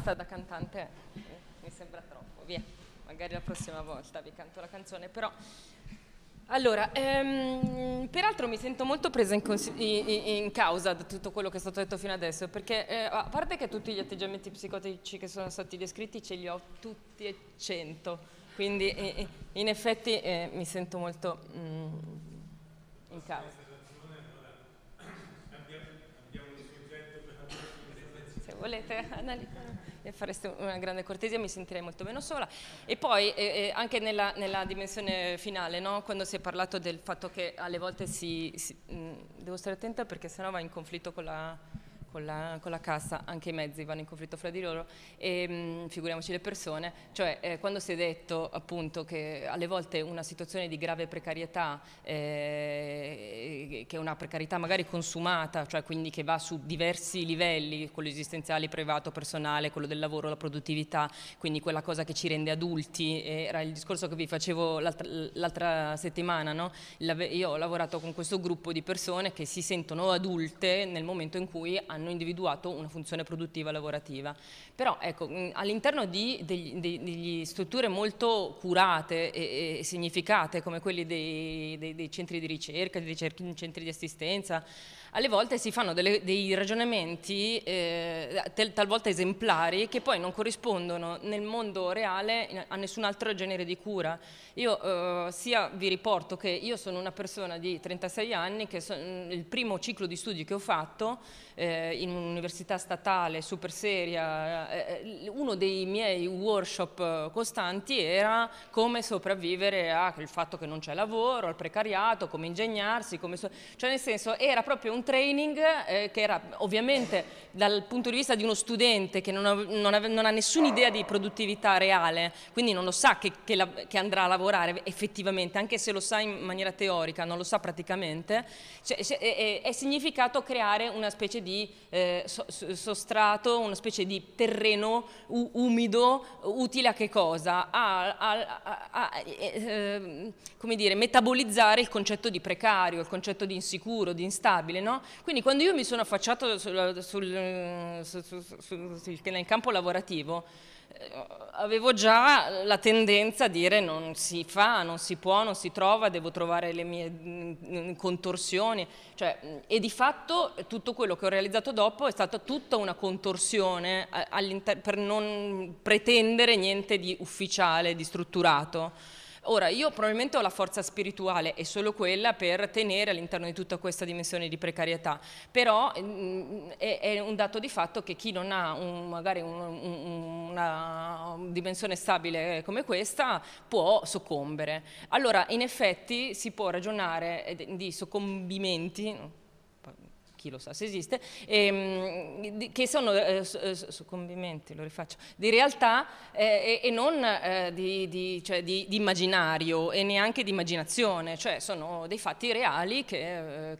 basta da cantante, mi sembra troppo, via, magari la prossima volta vi canto la canzone, però... Allora, peraltro mi sento molto presa in causa da tutto quello che è stato detto fino adesso, perché a parte che tutti gli atteggiamenti psicotici che sono stati descritti ce li ho tutti e 100, quindi in effetti mi sento molto in causa. Se volete fareste una grande cortesia, mi sentirei molto meno sola. E poi anche nella dimensione finale, no? Quando si è parlato del fatto che alle volte devo stare attenta perché sennò va in conflitto con la cassa, anche i mezzi vanno in conflitto fra di loro, e figuriamoci le persone, cioè quando si è detto appunto che alle volte una situazione di grave precarietà, che è una precarietà magari consumata, cioè quindi che va su diversi livelli, quello esistenziale, privato, personale, quello del lavoro, la produttività, quindi quella cosa che ci rende adulti, era il discorso che vi facevo l'altra settimana, no? Io ho lavorato con questo gruppo di persone che si sentono adulte nel momento in cui hanno individuato una funzione produttiva lavorativa. Però ecco, all'interno degli strutture molto curate e significate come quelli dei centri di ricerca, dei centri di assistenza, alle volte si fanno dei ragionamenti talvolta esemplari che poi non corrispondono nel mondo reale a nessun altro genere di cura. Io sia vi riporto che io sono una persona di 36 anni, che il primo ciclo di studi che ho fatto in un'università statale super seria, uno dei miei workshop costanti era come sopravvivere al fatto che non c'è lavoro, al precariato, come ingegnarsi, cioè nel senso era proprio un training che era ovviamente dal punto di vista di uno studente che non ha nessuna idea di produttività reale, quindi non lo sa che andrà a lavorare effettivamente, anche se lo sa in maniera teorica, non lo sa praticamente, cioè, è significato creare una specie di sostrato, una specie di terreno umido, utile a che cosa? Come dire, metabolizzare il concetto di precario, il concetto di insicuro, di instabile, no? Quindi quando io mi sono affacciato nel campo lavorativo, avevo già la tendenza a dire non si fa, non si può, non si trova, devo trovare le mie contorsioni, cioè, e di fatto tutto quello che ho realizzato dopo è stata tutta una contorsione per non pretendere niente di ufficiale, di strutturato. Ora, io probabilmente ho la forza spirituale e solo quella per tenere all'interno di tutta questa dimensione di precarietà, però è un dato di fatto che chi non ha magari una dimensione stabile come questa può soccombere. Allora, in effetti si può ragionare di soccombimenti, chi lo sa se esiste, che sono soccombimenti, lo rifaccio, di realtà e non cioè di immaginario e neanche di immaginazione, cioè sono dei fatti reali che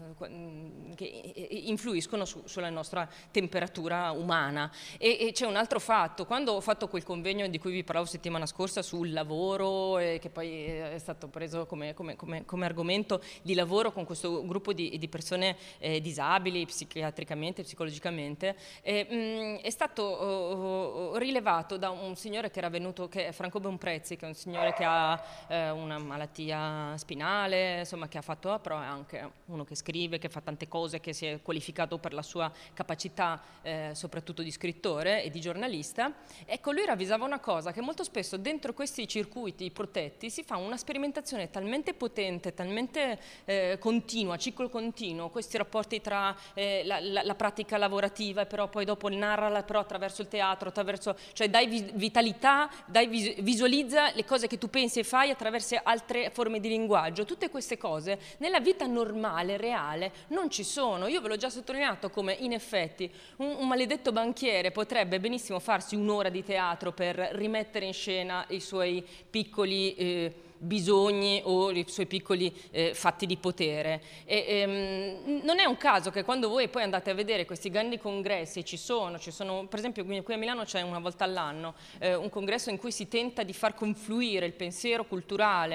influiscono sulla nostra temperatura umana. E c'è un altro fatto, quando ho fatto quel convegno di cui vi parlavo settimana scorsa sul lavoro, che poi è stato preso come argomento di lavoro con questo gruppo di persone disabili psichiatricamente, psicologicamente, è stato rilevato da un signore che era venuto, che è Franco Bonprezzi, che è un signore che ha una malattia spinale, insomma, che ha fatto, però è anche uno che scrive, che fa tante cose, che si è qualificato per la sua capacità soprattutto di scrittore e di giornalista. Ecco, lui ravvisava una cosa, che molto spesso dentro questi circuiti protetti si fa una sperimentazione talmente potente, talmente continua, ciclo continuo, questi rapporti tra la pratica lavorativa e però poi dopo narrala però attraverso il teatro, cioè dai vitalità, visualizza le cose che tu pensi e fai attraverso altre forme di linguaggio. Tutte queste cose nella vita normale, reale, non ci sono. Io ve l'ho già sottolineato come in effetti un maledetto banchiere potrebbe benissimo farsi un'ora di teatro per rimettere in scena i suoi piccoli bisogni o i suoi piccoli fatti di potere. Non è un caso che quando voi poi andate a vedere questi grandi congressi, ci sono per esempio qui a Milano c'è una volta all'anno un congresso in cui si tenta di far confluire il pensiero culturale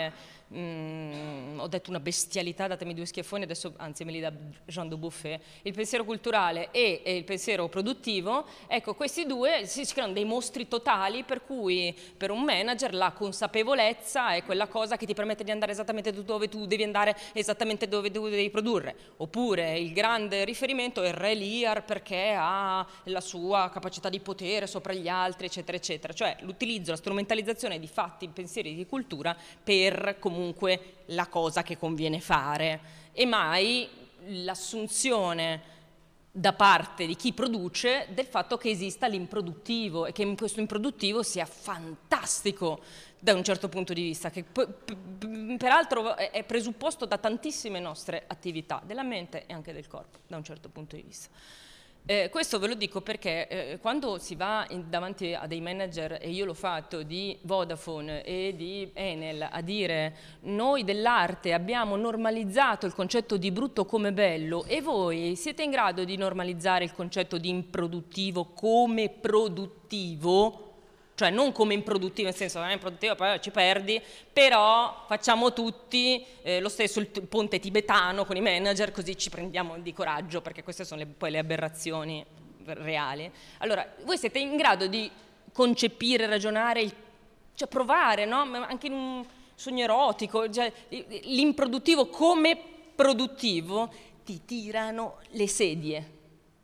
ho detto una bestialità, datemi 2 schiaffoni, adesso anzi me li dà Jean de Buffet, il pensiero culturale e il pensiero produttivo, ecco, questi due si creano dei mostri totali, per cui per un manager la consapevolezza è quella cosa che ti permette di andare esattamente dove tu devi andare, esattamente dove tu devi produrre. Oppure il grande riferimento è il Re Lear, perché ha la sua capacità di potere sopra gli altri, eccetera, eccetera. Cioè l'utilizzo, la strumentalizzazione di fatti, pensieri di cultura per comunque la cosa che conviene fare, e mai l'assunzione da parte di chi produce del fatto che esista l'improduttivo e che in questo improduttivo sia fantastico da un certo punto di vista, che peraltro è presupposto da tantissime nostre attività della mente e anche del corpo da un certo punto di vista. Questo ve lo dico perché quando si va davanti a dei manager, e io l'ho fatto, di Vodafone e di Enel, a dire noi dell'arte abbiamo normalizzato il concetto di brutto come bello e voi siete in grado di normalizzare il concetto di improduttivo come produttivo, cioè non come improduttivo, nel senso che è improduttivo poi ci perdi, però facciamo tutti lo stesso il ponte tibetano con i manager, così ci prendiamo di coraggio, perché queste sono poi le aberrazioni reali. Allora, voi siete in grado di concepire, ragionare, cioè provare, no? Anche in un sogno erotico, cioè, l'improduttivo come produttivo, ti tirano le sedie.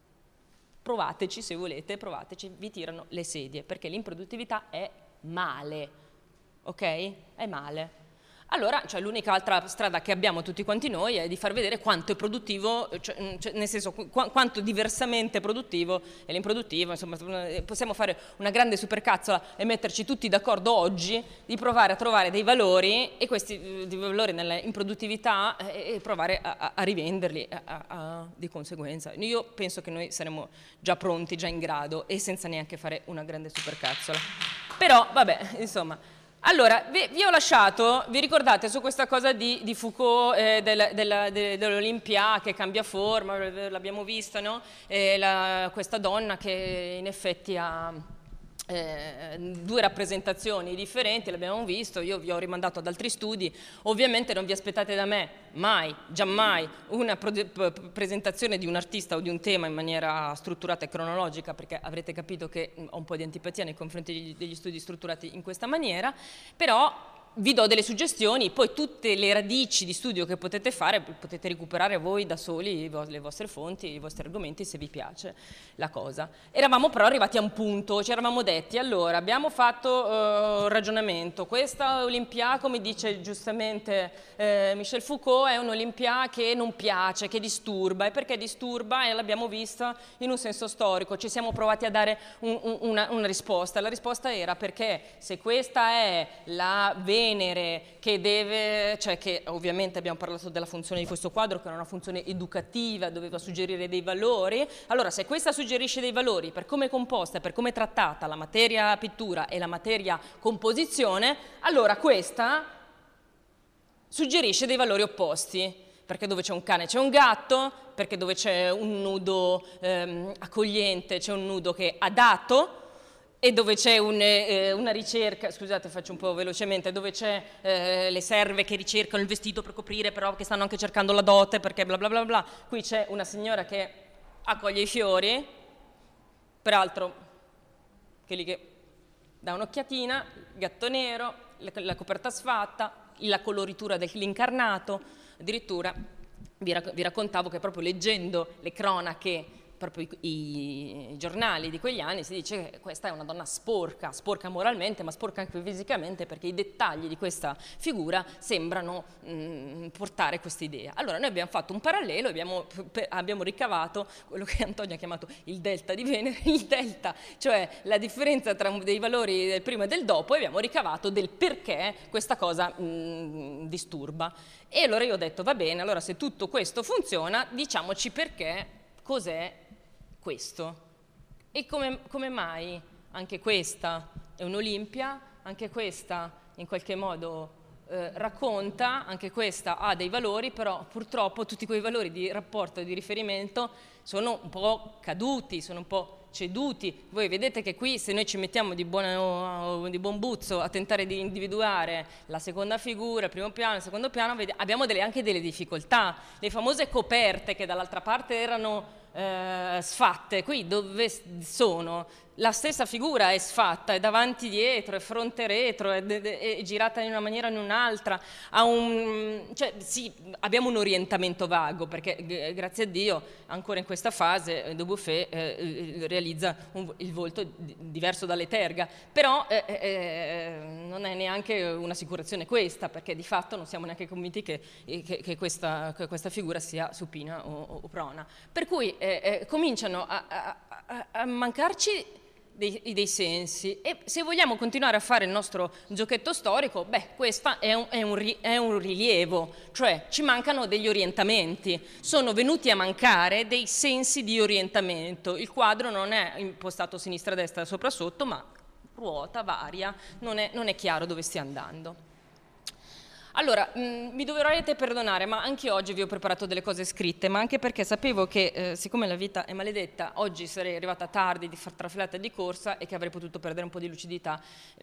Provateci se volete, provateci, vi tirano le sedie, perché l'improduttività è male, ok? È male. Allora, cioè, l'unica altra strada che abbiamo tutti quanti noi è di far vedere quanto è produttivo, cioè, nel senso quanto diversamente produttivo è l'improduttivo. Insomma, possiamo fare una grande supercazzola e metterci tutti d'accordo oggi di provare a trovare dei valori, e questi valori nella improduttività, e provare a rivenderli di conseguenza. Io penso che noi saremo già pronti, già in grado, e senza neanche fare una grande supercazzola. Però, vabbè, insomma. Allora, vi ho lasciato, vi ricordate su questa cosa di Foucault, dell'Olimpia che cambia forma, l'abbiamo vista, no? Questa donna che in effetti ha 2 rappresentazioni differenti, l'abbiamo visto, io vi ho rimandato ad altri studi. Ovviamente non vi aspettate da me mai, giammai, una presentazione di un artista o di un tema in maniera strutturata e cronologica, perché avrete capito che ho un po' di antipatia nei confronti degli studi strutturati in questa maniera, però vi do delle suggestioni, poi tutte le radici di studio che potete fare potete recuperare voi da soli le vostre fonti, i vostri argomenti, se vi piace la cosa. Eravamo però arrivati a un punto, ci eravamo detti, allora abbiamo fatto ragionamento, questa Olimpia, come dice giustamente Michel Foucault, è un'Olimpia che non piace, che disturba. E perché disturba? E l'abbiamo vista in un senso storico, ci siamo provati a dare una risposta. La risposta era perché se questa è la Venere che deve, cioè che ovviamente abbiamo parlato della funzione di questo quadro, che era una funzione educativa, doveva suggerire dei valori, allora se questa suggerisce dei valori per come è composta, per come è trattata la materia pittura e la materia composizione, allora questa suggerisce dei valori opposti, perché dove c'è un cane c'è un gatto, perché dove c'è un nudo accogliente c'è un nudo che ha dato, e dove c'è una ricerca, scusate faccio un po' velocemente, dove c'è le serve che ricercano il vestito per coprire, però che stanno anche cercando la dote perché bla bla bla bla, qui c'è una signora che accoglie i fiori, peraltro che lì che dà un'occhiatina, gatto nero, la coperta sfatta, la coloritura dell'incarnato, addirittura vi raccontavo che proprio leggendo le cronache, proprio i giornali di quegli anni, si dice che questa è una donna sporca, sporca moralmente ma sporca anche fisicamente, perché i dettagli di questa figura sembrano portare questa idea. Allora noi abbiamo fatto un parallelo, abbiamo ricavato quello che Antonio ha chiamato il delta di Venere, il delta, cioè la differenza tra dei valori del prima e del dopo, e abbiamo ricavato del perché questa cosa disturba. E allora io ho detto va bene, allora se tutto questo funziona, diciamoci perché, cos'è questo. E come mai anche questa è un'Olimpia, anche questa in qualche modo racconta, anche questa ha dei valori, però purtroppo tutti quei valori di rapporto e di riferimento sono un po' caduti, sono un po' ceduti. Voi vedete che qui, se noi ci mettiamo di buon buzzo a tentare di individuare la seconda figura, il primo piano, il secondo piano, abbiamo anche delle difficoltà. Le famose coperte che dall'altra parte erano sfatte, qui dove sono? La stessa figura è sfatta, è davanti dietro, è fronte retro, è girata in una maniera o in un'altra, cioè, sì, abbiamo un orientamento vago, perché grazie a Dio ancora in questa fase Dubuffet realizza il volto diverso dalle Terga, però non è neanche un'assicurazione questa, perché di fatto non siamo neanche convinti che questa figura sia supina o prona. Per cui cominciano a mancarci dei sensi, e se vogliamo continuare a fare il nostro giochetto storico, beh, questo è un rilievo, cioè ci mancano degli orientamenti, sono venuti a mancare dei sensi di orientamento. Il quadro non è impostato sinistra-destra, sopra-sotto, ma ruota, varia, non è chiaro dove stia andando. Allora, mi dovrete perdonare, ma anche oggi vi ho preparato delle cose scritte, ma anche perché sapevo che, siccome la vita è maledetta, oggi sarei arrivata tardi di far trafilata di corsa e che avrei potuto perdere un po' di lucidità.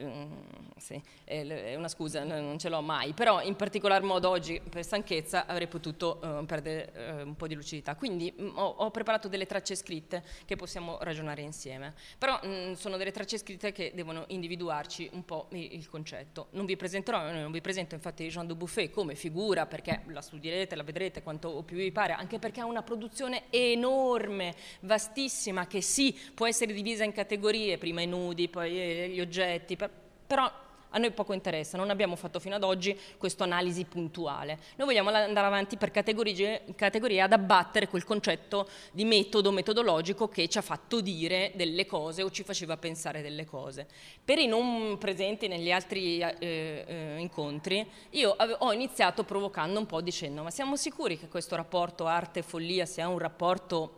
Sì, è una scusa, non ce l'ho mai, però in particolar modo oggi, per stanchezza, avrei potuto perdere un po' di lucidità. Quindi ho preparato delle tracce scritte che possiamo ragionare insieme. Però sono delle tracce scritte che devono individuarci un po' il concetto. Non vi presento infatti Jean Dubuffet come figura, perché la studierete, la vedrete quanto più vi pare, anche perché ha una produzione enorme, vastissima, che sì, può essere divisa in categorie, prima i nudi, poi gli oggetti, però a noi poco interessa, non abbiamo fatto fino ad oggi questa analisi puntuale. Noi vogliamo andare avanti per categorie ad abbattere quel concetto di metodologico che ci ha fatto dire delle cose o ci faceva pensare delle cose. Per i non presenti negli altri incontri, io ho iniziato provocando un po' dicendo: ma siamo sicuri che questo rapporto arte-follia sia un rapporto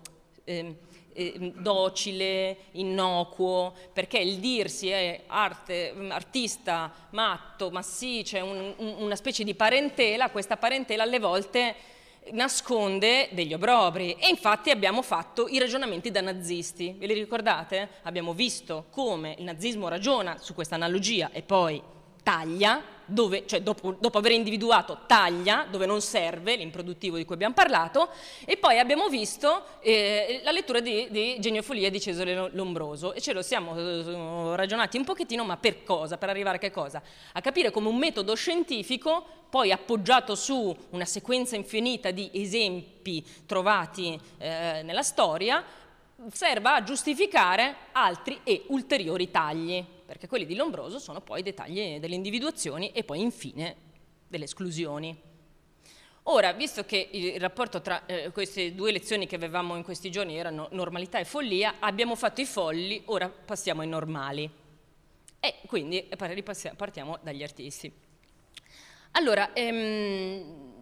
docile, innocuo, perché il dirsi è artista, matto, ma sì, c'è una specie di parentela, questa parentela alle volte nasconde degli obbrobri, e infatti abbiamo fatto i ragionamenti da nazisti, ve li ricordate? Abbiamo visto come il nazismo ragiona su questa analogia e poi taglia, cioè dopo aver individuato taglia dove non serve, l'improduttivo di cui abbiamo parlato, e poi abbiamo visto la lettura di Genio e Follia di Cesare Lombroso, e ce lo siamo ragionati un pochettino, ma per cosa? Per arrivare a che cosa? A capire come un metodo scientifico, poi appoggiato su una sequenza infinita di esempi trovati nella storia, serva a giustificare altri e ulteriori tagli, perché quelli di Lombroso sono poi dettagli delle individuazioni e poi infine delle esclusioni. Ora, visto che il rapporto tra queste due lezioni che avevamo in questi giorni erano normalità e follia, abbiamo fatto i folli, ora passiamo ai normali. E quindi partiamo dagli artisti. Allora, Jean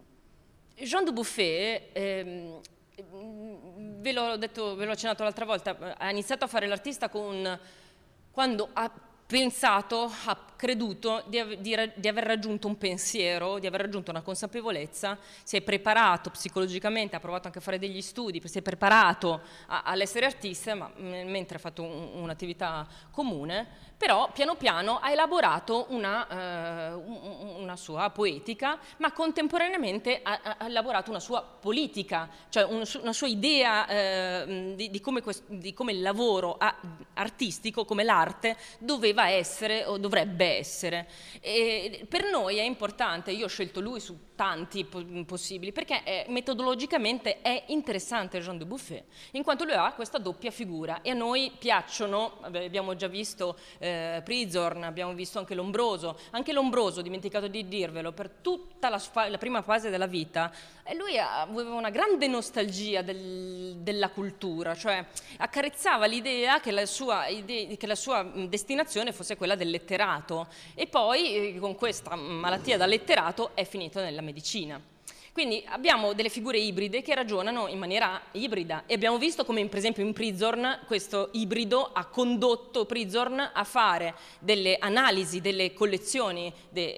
Dubuffet, ve l'ho accennato l'altra volta, ha iniziato a fare l'artista quando ha pensato, ha creduto di aver raggiunto un pensiero, di aver raggiunto una consapevolezza, si è preparato psicologicamente, ha provato anche a fare degli studi, si è preparato all'essere artista, ma mentre ha fatto un'attività comune, però piano piano ha elaborato una sua poetica, ma contemporaneamente ha elaborato una sua politica, cioè una sua idea di come il lavoro artistico, come l'arte doveva essere o dovrebbe essere. E per noi è importante, io ho scelto lui su tanti possibili, perché metodologicamente è interessante Jean Dubuffet, in quanto lui ha questa doppia figura, e a noi piacciono, abbiamo già visto Prizorn, abbiamo visto anche Lombroso, dimenticato di dirvelo, per tutta la prima fase della vita, e lui aveva una grande nostalgia della cultura, cioè accarezzava l'idea che la sua destinazione fosse quella del letterato, e poi con questa malattia da letterato è finito nella medicina. Quindi abbiamo delle figure ibride che ragionano in maniera ibrida e abbiamo visto come per esempio in Prizorn questo ibrido ha condotto Prizorn a fare delle analisi delle collezioni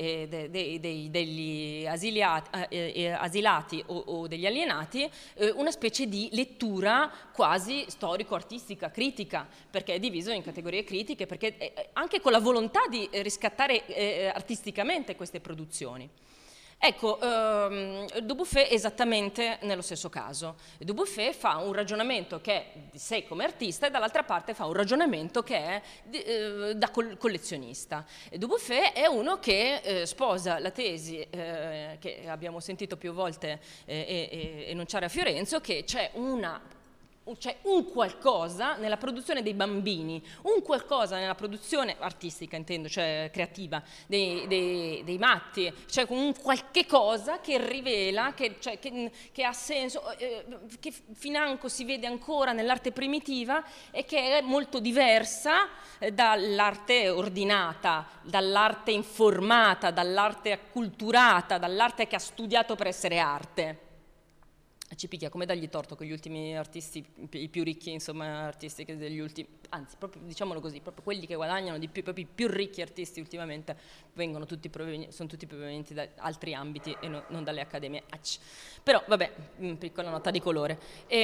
degli asilati o degli alienati, una specie di lettura quasi storico-artistica, critica, perché è diviso in categorie critiche, perché anche con la volontà di riscattare artisticamente queste produzioni. Ecco, Dubuffet è esattamente nello stesso caso. Dubuffet fa un ragionamento che è di sé come artista e dall'altra parte fa un ragionamento che è da collezionista. Dubuffet è uno che sposa la tesi che abbiamo sentito più volte enunciare a Fiorenzo, che c'è un qualcosa nella produzione dei bambini, un qualcosa nella produzione artistica, intendo, cioè creativa, dei matti, cioè un qualche cosa che rivela, che ha senso, che financo si vede ancora nell'arte primitiva e che è molto diversa dall'arte ordinata, dall'arte informata, dall'arte acculturata, dall'arte che ha studiato per essere arte. Ci picchia, come dargli torto con gli ultimi artisti, i più ricchi, insomma, artisti degli ultimi, anzi, proprio, diciamolo così, proprio quelli che guadagnano di più, proprio i più ricchi artisti ultimamente sono tutti provenienti da altri ambiti e non dalle accademie. Però, vabbè, piccola nota di colore.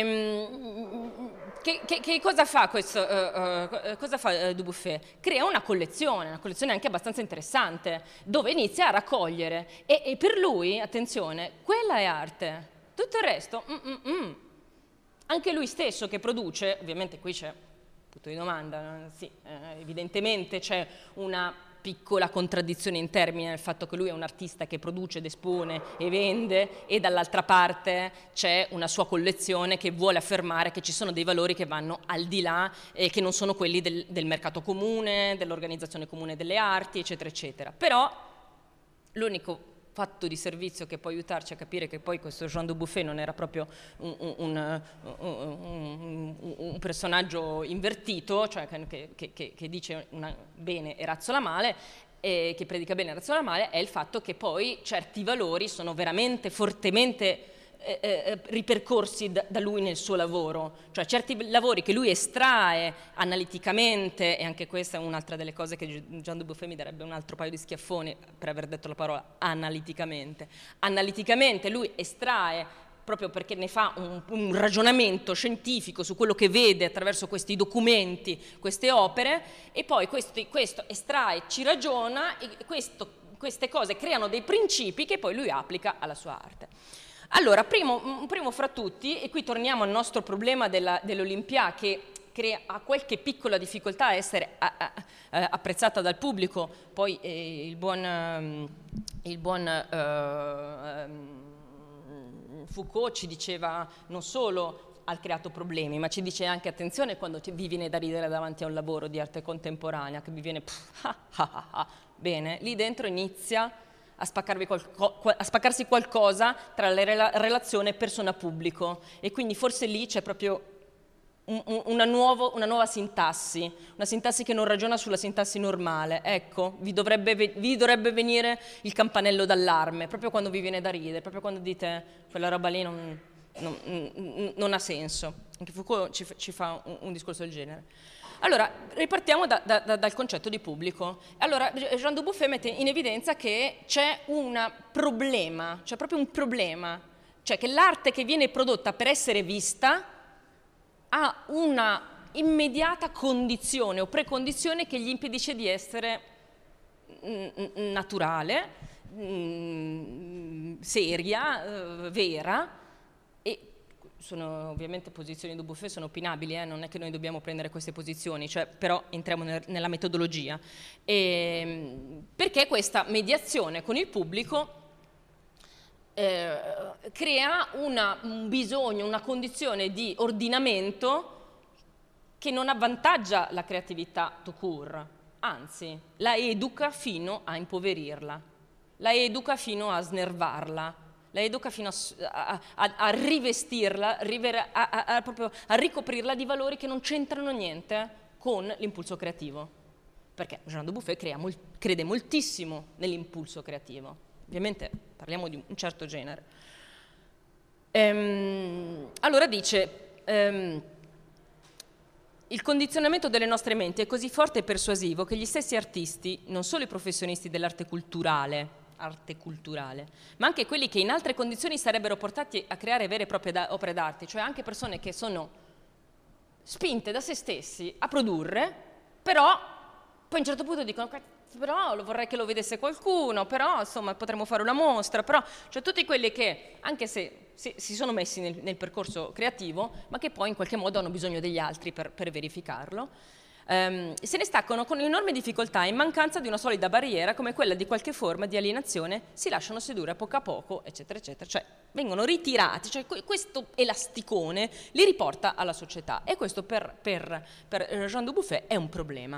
Che cosa fa questo? Cosa fa Dubuffet? Crea una collezione anche abbastanza interessante, dove inizia a raccogliere e per lui, attenzione, quella è arte. Tutto il resto, anche lui stesso che produce, ovviamente qui c'è punto di domanda, sì, evidentemente c'è una piccola contraddizione in termini nel fatto che lui è un artista che produce ed espone e vende e dall'altra parte c'è una sua collezione che vuole affermare che ci sono dei valori che vanno al di là e che non sono quelli del mercato comune, dell'organizzazione comune delle arti, eccetera, eccetera. Però l'unico fatto di servizio che può aiutarci a capire che poi questo Jean Dubuffet non era proprio un personaggio invertito, cioè che dice bene e razzola male, che predica bene e razzola male, è il fatto che poi certi valori sono veramente fortemente ripercorsi da lui nel suo lavoro, cioè certi lavori che lui estrae analiticamente, e anche questa è un'altra delle cose che Jean Dubuffet mi darebbe un altro paio di schiaffoni per aver detto la parola analiticamente. Analiticamente lui estrae proprio perché ne fa un ragionamento scientifico su quello che vede attraverso questi documenti, queste opere, e poi questo estrae, ci ragiona, e queste cose creano dei principi che poi lui applica alla sua arte. Allora, primo fra tutti, e qui torniamo al nostro problema dell'Olympia, che ha qualche piccola difficoltà a essere apprezzata dal pubblico, poi il buon Foucault ci diceva non solo ha creato problemi, ma ci dice anche attenzione quando vi viene da ridere davanti a un lavoro di arte contemporanea, che vi viene bene, lì dentro inizia a spaccarsi qualcosa tra la relazione persona-pubblico, e quindi forse lì c'è proprio una nuova sintassi, una sintassi che non ragiona sulla sintassi normale. Ecco, vi dovrebbe venire il campanello d'allarme, proprio quando vi viene da ridere, proprio quando dite quella roba lì non ha senso. Anche Foucault ci fa un discorso del genere. Allora, ripartiamo dal concetto di pubblico. Allora, Jean Dubuffet mette in evidenza che c'è un problema, c'è proprio un problema, cioè che l'arte che viene prodotta per essere vista ha una immediata condizione o precondizione che gli impedisce di essere naturale, seria, vera. Sono ovviamente posizioni di Dubuffet, sono opinabili, non è che noi dobbiamo prendere queste posizioni, cioè, però entriamo nella metodologia. Perché questa mediazione con il pubblico crea un bisogno, una condizione di ordinamento che non avvantaggia la creatività tout court, anzi la educa fino a impoverirla, la educa fino a snervarla, la educa fino a rivestirla, proprio a ricoprirla di valori che non c'entrano niente con l'impulso creativo. Perché Jean Dubuffet crede moltissimo nell'impulso creativo. Ovviamente parliamo di un certo genere. Allora dice, il condizionamento delle nostre menti è così forte e persuasivo che gli stessi artisti, non solo i professionisti dell'arte culturale, ma anche quelli che in altre condizioni sarebbero portati a creare vere e proprie opere d'arte, cioè anche persone che sono spinte da se stessi a produrre, però poi a un certo punto dicono però vorrei che lo vedesse qualcuno, però insomma potremmo fare una mostra, però cioè tutti quelli che anche se si sono messi nel percorso creativo, ma che poi in qualche modo hanno bisogno degli altri per verificarlo, se ne staccano con enorme difficoltà in mancanza di una solida barriera come quella di qualche forma di alienazione, si lasciano sedurre a poco, eccetera, eccetera, cioè vengono ritirati, cioè questo elasticone li riporta alla società e questo per Jean Dubuffet è un problema.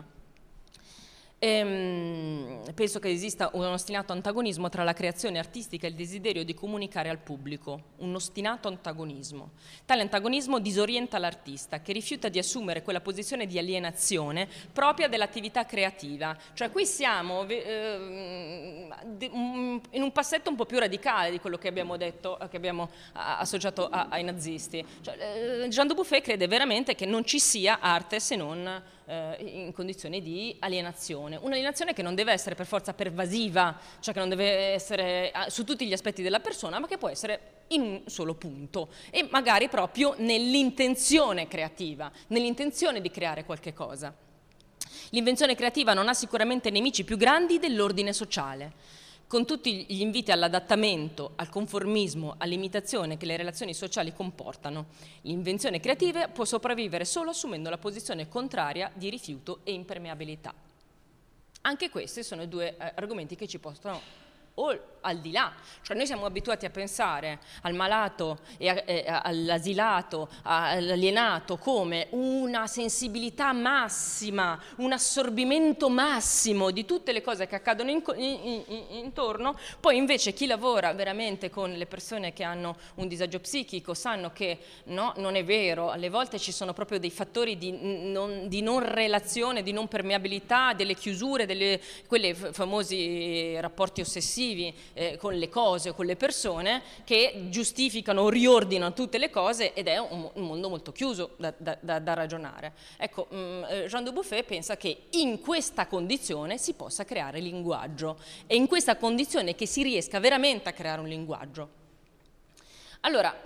Penso che esista un ostinato antagonismo tra la creazione artistica e il desiderio di comunicare al pubblico, un ostinato antagonismo. Tale antagonismo disorienta l'artista che rifiuta di assumere quella posizione di alienazione propria dell'attività creativa, cioè qui siamo in un passetto un po' più radicale di quello che abbiamo detto, che abbiamo associato ai nazisti. Cioè, Jean Dubuffet crede veramente che non ci sia arte se non in condizioni di alienazione, un'alienazione che non deve essere per forza pervasiva, cioè che non deve essere su tutti gli aspetti della persona, ma che può essere in un solo punto e magari proprio nell'intenzione creativa, nell'intenzione di creare qualche cosa. L'invenzione creativa non ha sicuramente nemici più grandi dell'ordine sociale. Con tutti gli inviti all'adattamento, al conformismo, all'imitazione che le relazioni sociali comportano, l'invenzione creativa può sopravvivere solo assumendo la posizione contraria di rifiuto e impermeabilità. Anche questi sono i due argomenti che ci portano al di là, cioè noi siamo abituati a pensare al malato e all'asilato, all'alienato come una sensibilità massima, un assorbimento massimo di tutte le cose che accadono intorno, poi invece chi lavora veramente con le persone che hanno un disagio psichico sanno che no, non è vero, alle volte ci sono proprio dei fattori di non relazione, di non permeabilità, delle chiusure, quelle famosi rapporti ossessivi con le cose o con le persone che giustificano o riordinano tutte le cose ed è un mondo molto chiuso da ragionare. Ecco, Jean Dubuffet pensa che in questa condizione si possa creare linguaggio e in questa condizione che si riesca veramente a creare un linguaggio. Allora,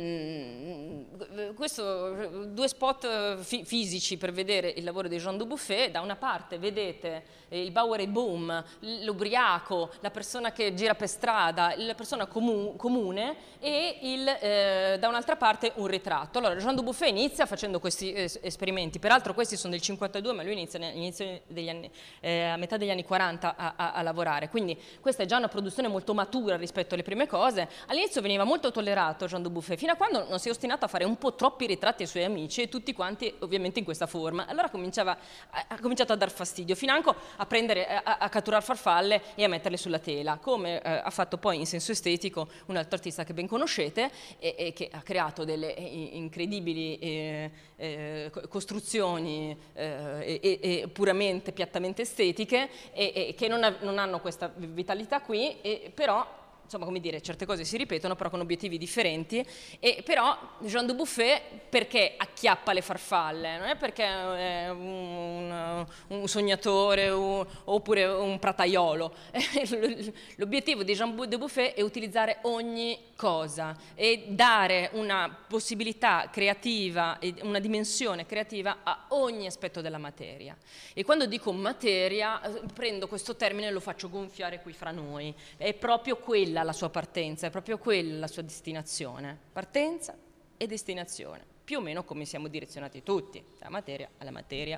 questo due spot fisici per vedere il lavoro di Jean Dubuffet. Da una parte vedete il Bauer e Boom, l'ubriaco, la persona che gira per strada, la persona comune e da un'altra parte un ritratto. Allora, Jean Dubuffet inizia facendo questi esperimenti, peraltro questi sono del 52, ma lui inizia a metà degli anni 40 a lavorare, quindi questa è già una produzione molto matura rispetto alle prime cose. All'inizio veniva molto tollerato Jean Dubuffet, fino a quando non si è ostinato a fare un po' troppi ritratti ai suoi amici e tutti quanti ovviamente in questa forma. Allora ha cominciato a dar fastidio, financo a catturare farfalle e a metterle sulla tela, come ha fatto poi in senso estetico un altro artista che ben conoscete e che ha creato delle incredibili costruzioni puramente, piattamente estetiche e che non hanno questa vitalità qui, però insomma, come dire, certe cose si ripetono però con obiettivi differenti, e però Jean Dubuffet perché acchiappa le farfalle? Non è perché è un sognatore oppure un prataiolo. L'obiettivo di Jean Dubuffet è utilizzare ogni cosa e dare una possibilità creativa e una dimensione creativa a ogni aspetto della materia. E quando dico materia prendo questo termine e lo faccio gonfiare qui fra noi. È proprio quella la sua partenza, è proprio quella la sua destinazione, partenza e destinazione, più o meno come siamo direzionati tutti, dalla materia alla materia.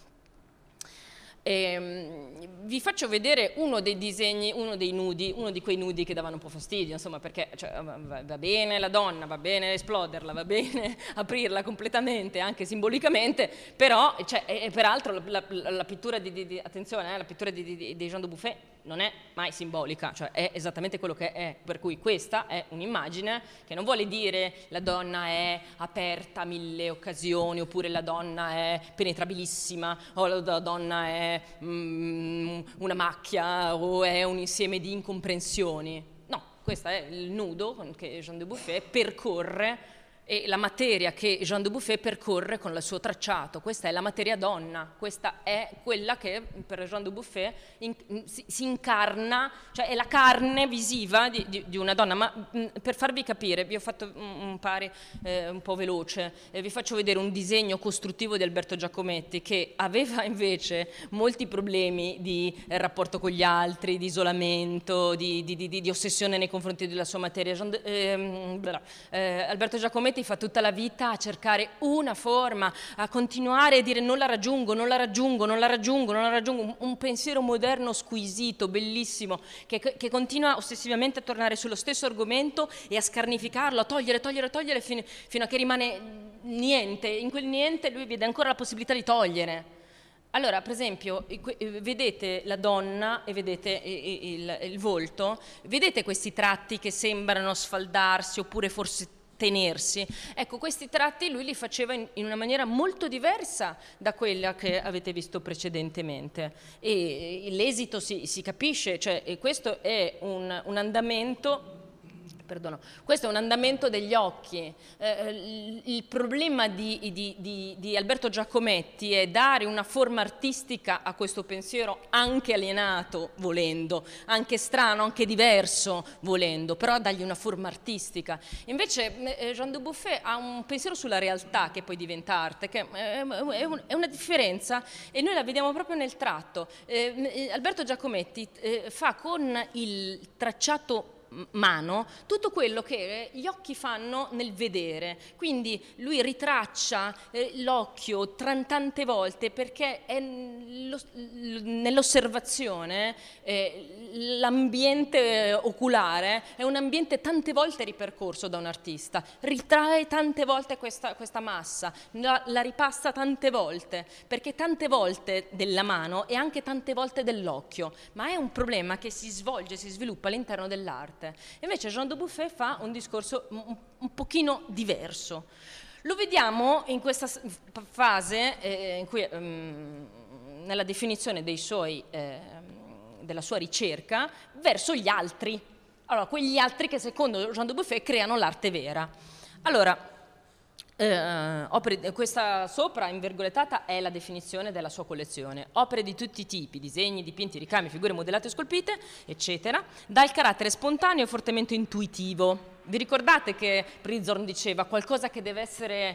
Vi faccio vedere uno dei disegni, uno di quei nudi che davano un po' fastidio, insomma, perché cioè, va bene la donna, va bene esploderla, va bene aprirla completamente, anche simbolicamente, però, cioè, peraltro la pittura attenzione, la pittura di Jean Dubuffet non è mai simbolica, cioè è esattamente quello che è, per cui questa è un'immagine che non vuole dire la donna è aperta a mille occasioni, oppure la donna è penetrabilissima, o la donna è una macchia, o è un insieme di incomprensioni. No, questo è il nudo che Jean Dubuffet percorre e la materia che Jean Dubuffet percorre con il suo tracciato. Questa è la materia donna, questa è quella che per Jean Dubuffet si incarna, cioè è la carne visiva di una donna. Ma per farvi capire, vi ho fatto un pari un po' veloce, vi faccio vedere un disegno costruttivo di Alberto Giacometti, che aveva invece molti problemi di rapporto con gli altri, di isolamento, di ossessione nei confronti della sua materia. Alberto Giacometti fa tutta la vita a cercare una forma, a continuare a dire non la raggiungo, non la raggiungo, non la raggiungo, non la raggiungo, un pensiero moderno squisito, bellissimo, che continua ossessivamente a tornare sullo stesso argomento e a scarnificarlo, a togliere fino a che rimane niente. In quel niente lui vede ancora la possibilità di togliere. Allora, per esempio, vedete la donna e vedete il volto, vedete questi tratti che sembrano sfaldarsi oppure forse tenersi. Ecco, questi tratti lui li faceva in una maniera molto diversa da quella che avete visto precedentemente, e l'esito si capisce, cioè questo è un andamento. Perdono. Questo è un andamento degli occhi. Il problema di Alberto Giacometti è dare una forma artistica a questo pensiero, anche alienato volendo, anche strano, anche diverso volendo, però dargli una forma artistica. Invece Jean Dubuffet ha un pensiero sulla realtà che poi diventa arte, che è una differenza, e noi la vediamo proprio nel tratto. Alberto Giacometti fa con il tracciato mano tutto quello che gli occhi fanno nel vedere, quindi lui ritraccia l'occhio tante volte, perché è nell'osservazione l'ambiente oculare è un ambiente tante volte ripercorso da un artista, ritrae tante volte questa massa, la ripassa tante volte, perché tante volte della mano e anche tante volte dell'occhio, ma è un problema che si sviluppa all'interno dell'arte. Invece Jean Dubuffet fa un discorso un pochino diverso. Lo vediamo in questa fase in cui nella definizione della sua ricerca verso gli altri. Allora, quegli altri che secondo Jean Dubuffet creano l'arte vera. Allora, questa sopra in virgolettata è la definizione della sua collezione: opere di tutti i tipi, disegni, dipinti, ricami, figure modellate e scolpite, eccetera, dal carattere spontaneo e fortemente intuitivo. Vi ricordate che Prizorn diceva qualcosa che deve essere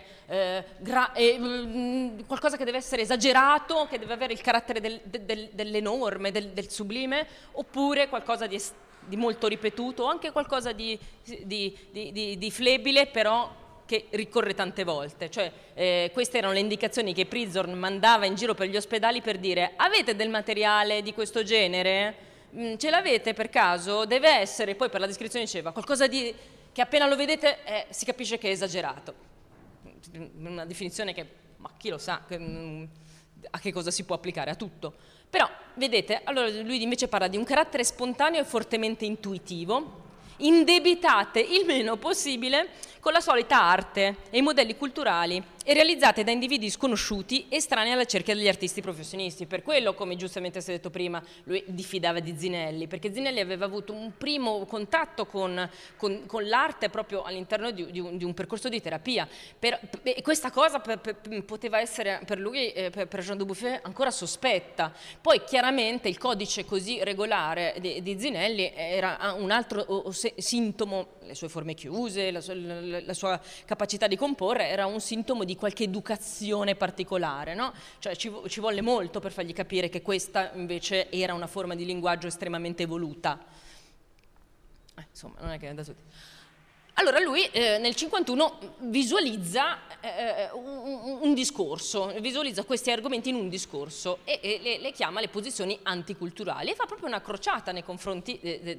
qualcosa che deve essere esagerato, che deve avere il carattere dell'enorme, del sublime, oppure qualcosa di molto ripetuto, o anche qualcosa di flebile, però che ricorre tante volte. Cioè, queste erano le indicazioni che Prizorn mandava in giro per gli ospedali per dire: avete del materiale di questo genere? Ce l'avete per caso? Deve essere, poi per la descrizione diceva qualcosa che appena lo vedete si capisce che è esagerato. Una definizione che, ma chi lo sa a che cosa si può applicare? A tutto. Però, vedete, allora lui invece parla di un carattere spontaneo e fortemente intuitivo, indebitate il meno possibile con la solita arte e i modelli culturali, e realizzate da individui sconosciuti e estranei alla cerchia degli artisti professionisti. Per quello, come giustamente si è detto prima, lui diffidava di Zinelli, perché Zinelli aveva avuto un primo contatto con l'arte proprio all'interno di un percorso di terapia. E questa cosa poteva essere per lui, per Jean Dubuffet, ancora sospetta. Poi chiaramente il codice così regolare di Zinelli era un altro sintomo, le sue forme chiuse, la sua capacità di comporre era un sintomo di qualche educazione particolare, no? Cioè ci volle molto per fargli capire che questa invece era una forma di linguaggio estremamente evoluta. Insomma, non è che è da tutti. Allora lui nel 51 visualizza un discorso, visualizza questi argomenti in un discorso e le chiama le posizioni anticulturali, e fa proprio una crociata nei confronti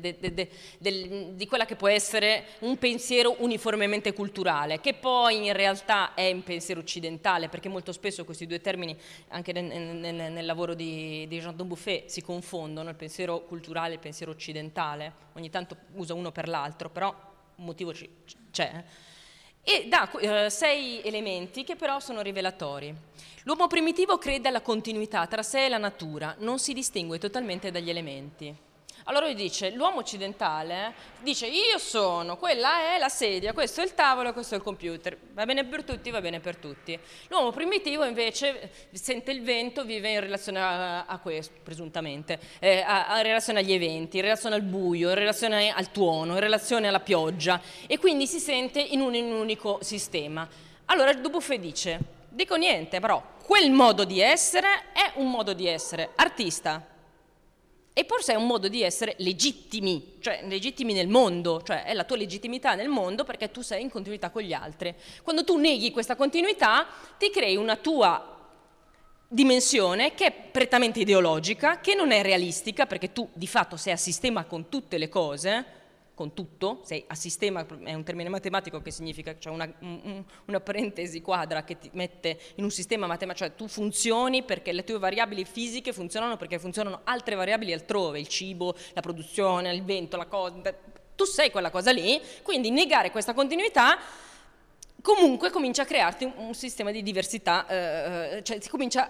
di quella che può essere un pensiero uniformemente culturale, che poi in realtà è un pensiero occidentale, perché molto spesso questi due termini anche nel lavoro di Jean Dubuffet si confondono, il pensiero culturale e il pensiero occidentale, ogni tanto usa uno per l'altro, però un motivo c'è, e dà 6 elementi che però sono rivelatori. L'uomo primitivo crede alla continuità tra sé e la natura, non si distingue totalmente dagli elementi. Allora lui dice, l'uomo occidentale dice io sono, quella è la sedia, questo è il tavolo, questo è il computer, va bene per tutti, va bene per tutti. L'uomo primitivo invece sente il vento, vive in relazione a questo, presuntamente, in relazione agli eventi, in relazione al buio, in relazione al tuono, in relazione alla pioggia e quindi si sente in un unico sistema. Allora Dubuffet dice, dico niente però, quel modo di essere è un modo di essere artista. E forse è un modo di essere legittimi, cioè legittimi nel mondo, cioè è la tua legittimità nel mondo perché tu sei in continuità con gli altri. Quando tu neghi questa continuità ti crei una tua dimensione che è prettamente ideologica, che non è realistica perché tu di fatto sei a sistema con tutte le cose, con tutto, sei a sistema, è un termine matematico che significa, cioè una parentesi quadra che ti mette in un sistema matematico, cioè tu funzioni perché le tue variabili fisiche funzionano perché funzionano altre variabili altrove, il cibo, la produzione, il vento, la cosa, tu sei quella cosa lì, quindi negare questa continuità comunque comincia a crearti un sistema di diversità, cioè si comincia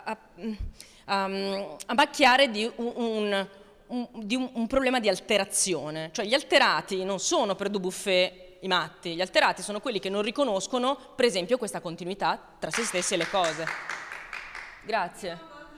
a macchiare di un problema di alterazione, cioè gli alterati non sono per Dubuffet i matti, gli alterati sono quelli che non riconoscono per esempio questa continuità tra se stessi e le cose. Grazie,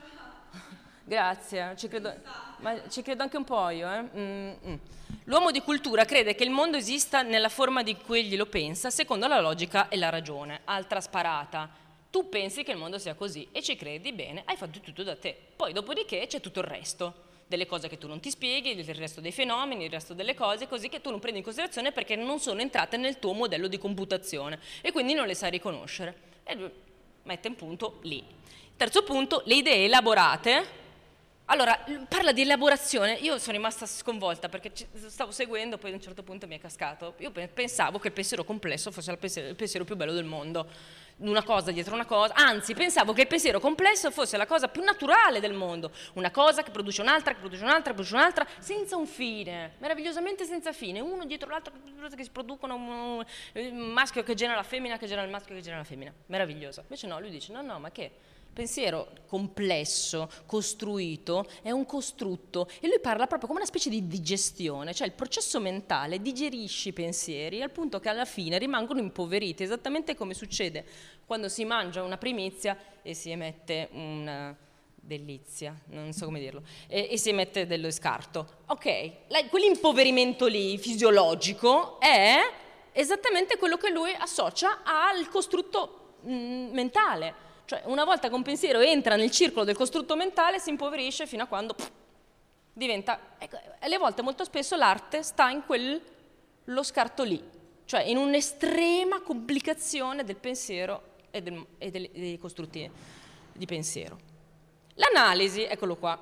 grazie, ci credo anche un po' io. L'uomo di cultura crede che il mondo esista nella forma di cui egli lo pensa, secondo la logica e la ragione. Altra sparata. Tu pensi che il mondo sia così e ci credi, bene, hai fatto tutto da te. Poi dopodiché c'è tutto il resto. Delle cose che tu non ti spieghi, il resto dei fenomeni, il resto delle cose, così che tu non prendi in considerazione perché non sono entrate nel tuo modello di computazione e quindi non le sai riconoscere. E lui mette un punto lì. Terzo punto, le idee elaborate. Allora, parla di elaborazione, io sono rimasta sconvolta perché stavo seguendo, poi a un certo punto mi è cascato. Io pensavo che il pensiero complesso fosse il pensiero più bello del mondo. Una cosa dietro una cosa, anzi pensavo che il pensiero complesso fosse la cosa più naturale del mondo, una cosa che produce un'altra, che produce un'altra, che produce un'altra, senza un fine, meravigliosamente senza fine, uno dietro l'altro che si producono, un maschio che genera la femmina, che genera il maschio che genera la femmina, meraviglioso. Invece no, lui dice no, ma che? Pensiero complesso, costruito, è un costrutto e lui parla proprio come una specie di digestione, cioè il processo mentale digerisce i pensieri al punto che alla fine rimangono impoveriti, esattamente come succede quando si mangia una primizia e si emette una delizia, non so come dirlo, e si emette dello scarto. Ok, quell'impoverimento lì fisiologico è esattamente quello che lui associa al costrutto mentale. Cioè, una volta che un pensiero entra nel circolo del costrutto mentale, si impoverisce fino a quando diventa... Ecco, alle volte, molto spesso, l'arte sta in quello scarto lì, cioè in un'estrema complicazione del pensiero e dei costrutti di pensiero. L'analisi, eccolo qua,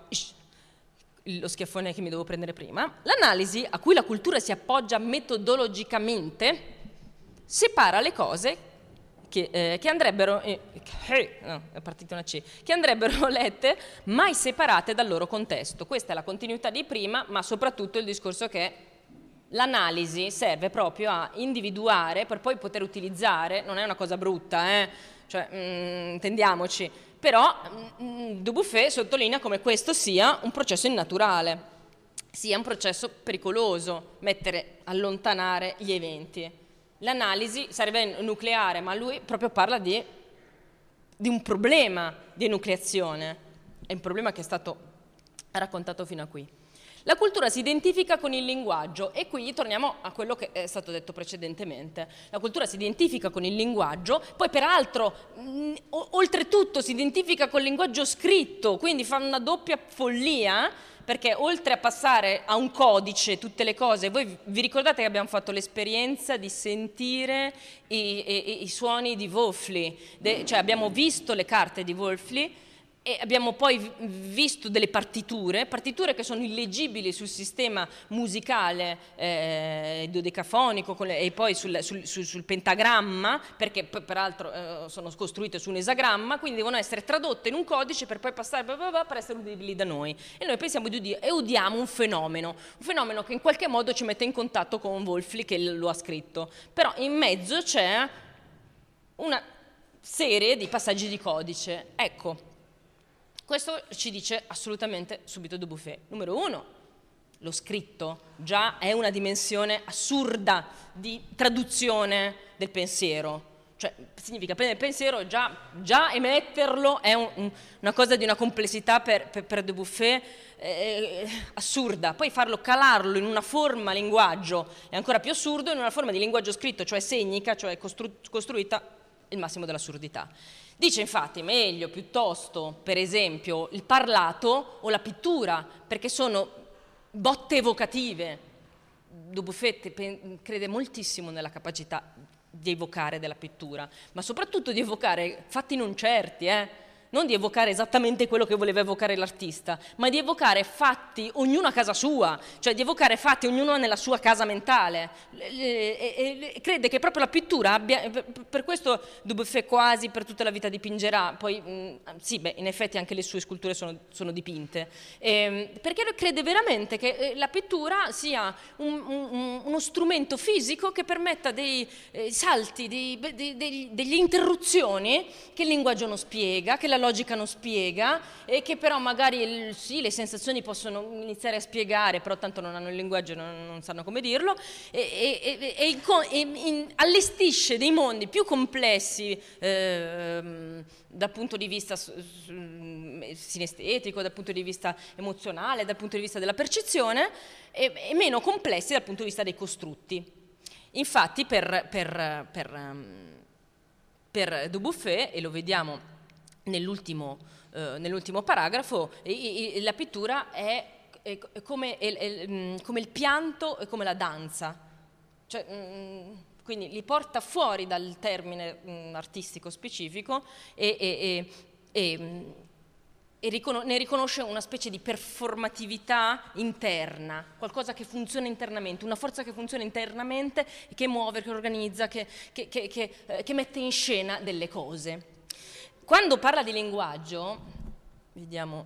lo schiaffone che mi devo prendere prima, l'analisi a cui la cultura si appoggia metodologicamente separa le cose che andrebbero, no, è partita una C, che andrebbero lette mai separate dal loro contesto. Questa è la continuità di prima, ma soprattutto il discorso che l'analisi serve proprio a individuare per poi poter utilizzare, non è una cosa brutta, cioè, intendiamoci, però Dubuffet sottolinea come questo sia un processo innaturale, sia un processo pericoloso, allontanare gli eventi. L'analisi sarebbe nucleare, ma lui proprio parla di un problema di enucleazione, è un problema che è stato raccontato fino a qui. La cultura si identifica con il linguaggio e qui torniamo a quello che è stato detto precedentemente. La cultura si identifica con il linguaggio, poi peraltro oltretutto si identifica col linguaggio scritto, quindi fa una doppia follia, perché oltre a passare a un codice tutte le cose, voi vi ricordate che abbiamo fatto l'esperienza di sentire i suoni di Wölfli, cioè abbiamo visto le carte di Wölfli e abbiamo poi visto delle partiture che sono illeggibili sul sistema musicale dodecafonico e poi sul pentagramma, perché peraltro sono costruite su un esagramma, quindi devono essere tradotte in un codice per poi passare per essere udibili da noi. E noi pensiamo di udire e udiamo un fenomeno che in qualche modo ci mette in contatto con Wölfli che lo ha scritto. Però in mezzo c'è una serie di passaggi di codice. Ecco. Questo ci dice assolutamente subito Dubuffet. Numero 1, lo scritto già è una dimensione assurda di traduzione del pensiero. Cioè, significa prendere il pensiero e già emetterlo è una cosa di una complessità per Dubuffet assurda. Poi calarlo in una forma linguaggio è ancora più assurdo, in una forma di linguaggio scritto, cioè segnica, cioè costruita, il massimo dell'assurdità. Dice infatti meglio piuttosto, per esempio, il parlato o la pittura, perché sono botte evocative. Dubuffet crede moltissimo nella capacità di evocare della pittura, ma soprattutto di evocare fatti non certi, non di evocare esattamente quello che voleva evocare l'artista, ma di evocare fatti ognuno a casa sua, cioè di evocare fatti ognuno nella sua casa mentale. E crede che proprio la pittura abbia, per questo Dubuffet quasi per tutta la vita dipingerà, poi sì, beh, in effetti anche le sue sculture sono dipinte, perché lui crede veramente che la pittura sia uno strumento fisico che permetta dei salti, degli interruzioni che il linguaggio non spiega, che la logica non spiega e che però magari sì, le sensazioni possono iniziare a spiegare, però tanto non hanno il linguaggio e non sanno come dirlo, allestisce dei mondi più complessi dal punto di vista sinestetico, dal punto di vista emozionale, dal punto di vista della percezione e meno complessi dal punto di vista dei costrutti. Infatti per Dubuffet, e lo vediamo nell'ultimo paragrafo, la pittura è come il pianto e come la danza, cioè, quindi li porta fuori dal termine artistico specifico e ne riconosce una specie di performatività interna, qualcosa che funziona internamente, una forza che funziona internamente, che muove, che organizza, che mette in scena delle cose. Quando parla di linguaggio, vediamo,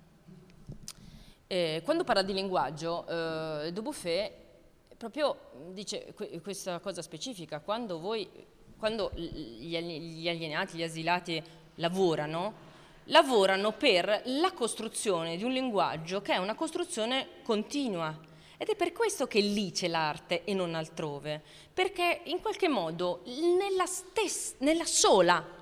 quando parla di linguaggio, Dubuffet proprio dice questa cosa specifica: quando gli alienati, gli asilati lavorano per la costruzione di un linguaggio che è una costruzione continua. Ed è per questo che lì c'è l'arte e non altrove, perché in qualche modo nella sola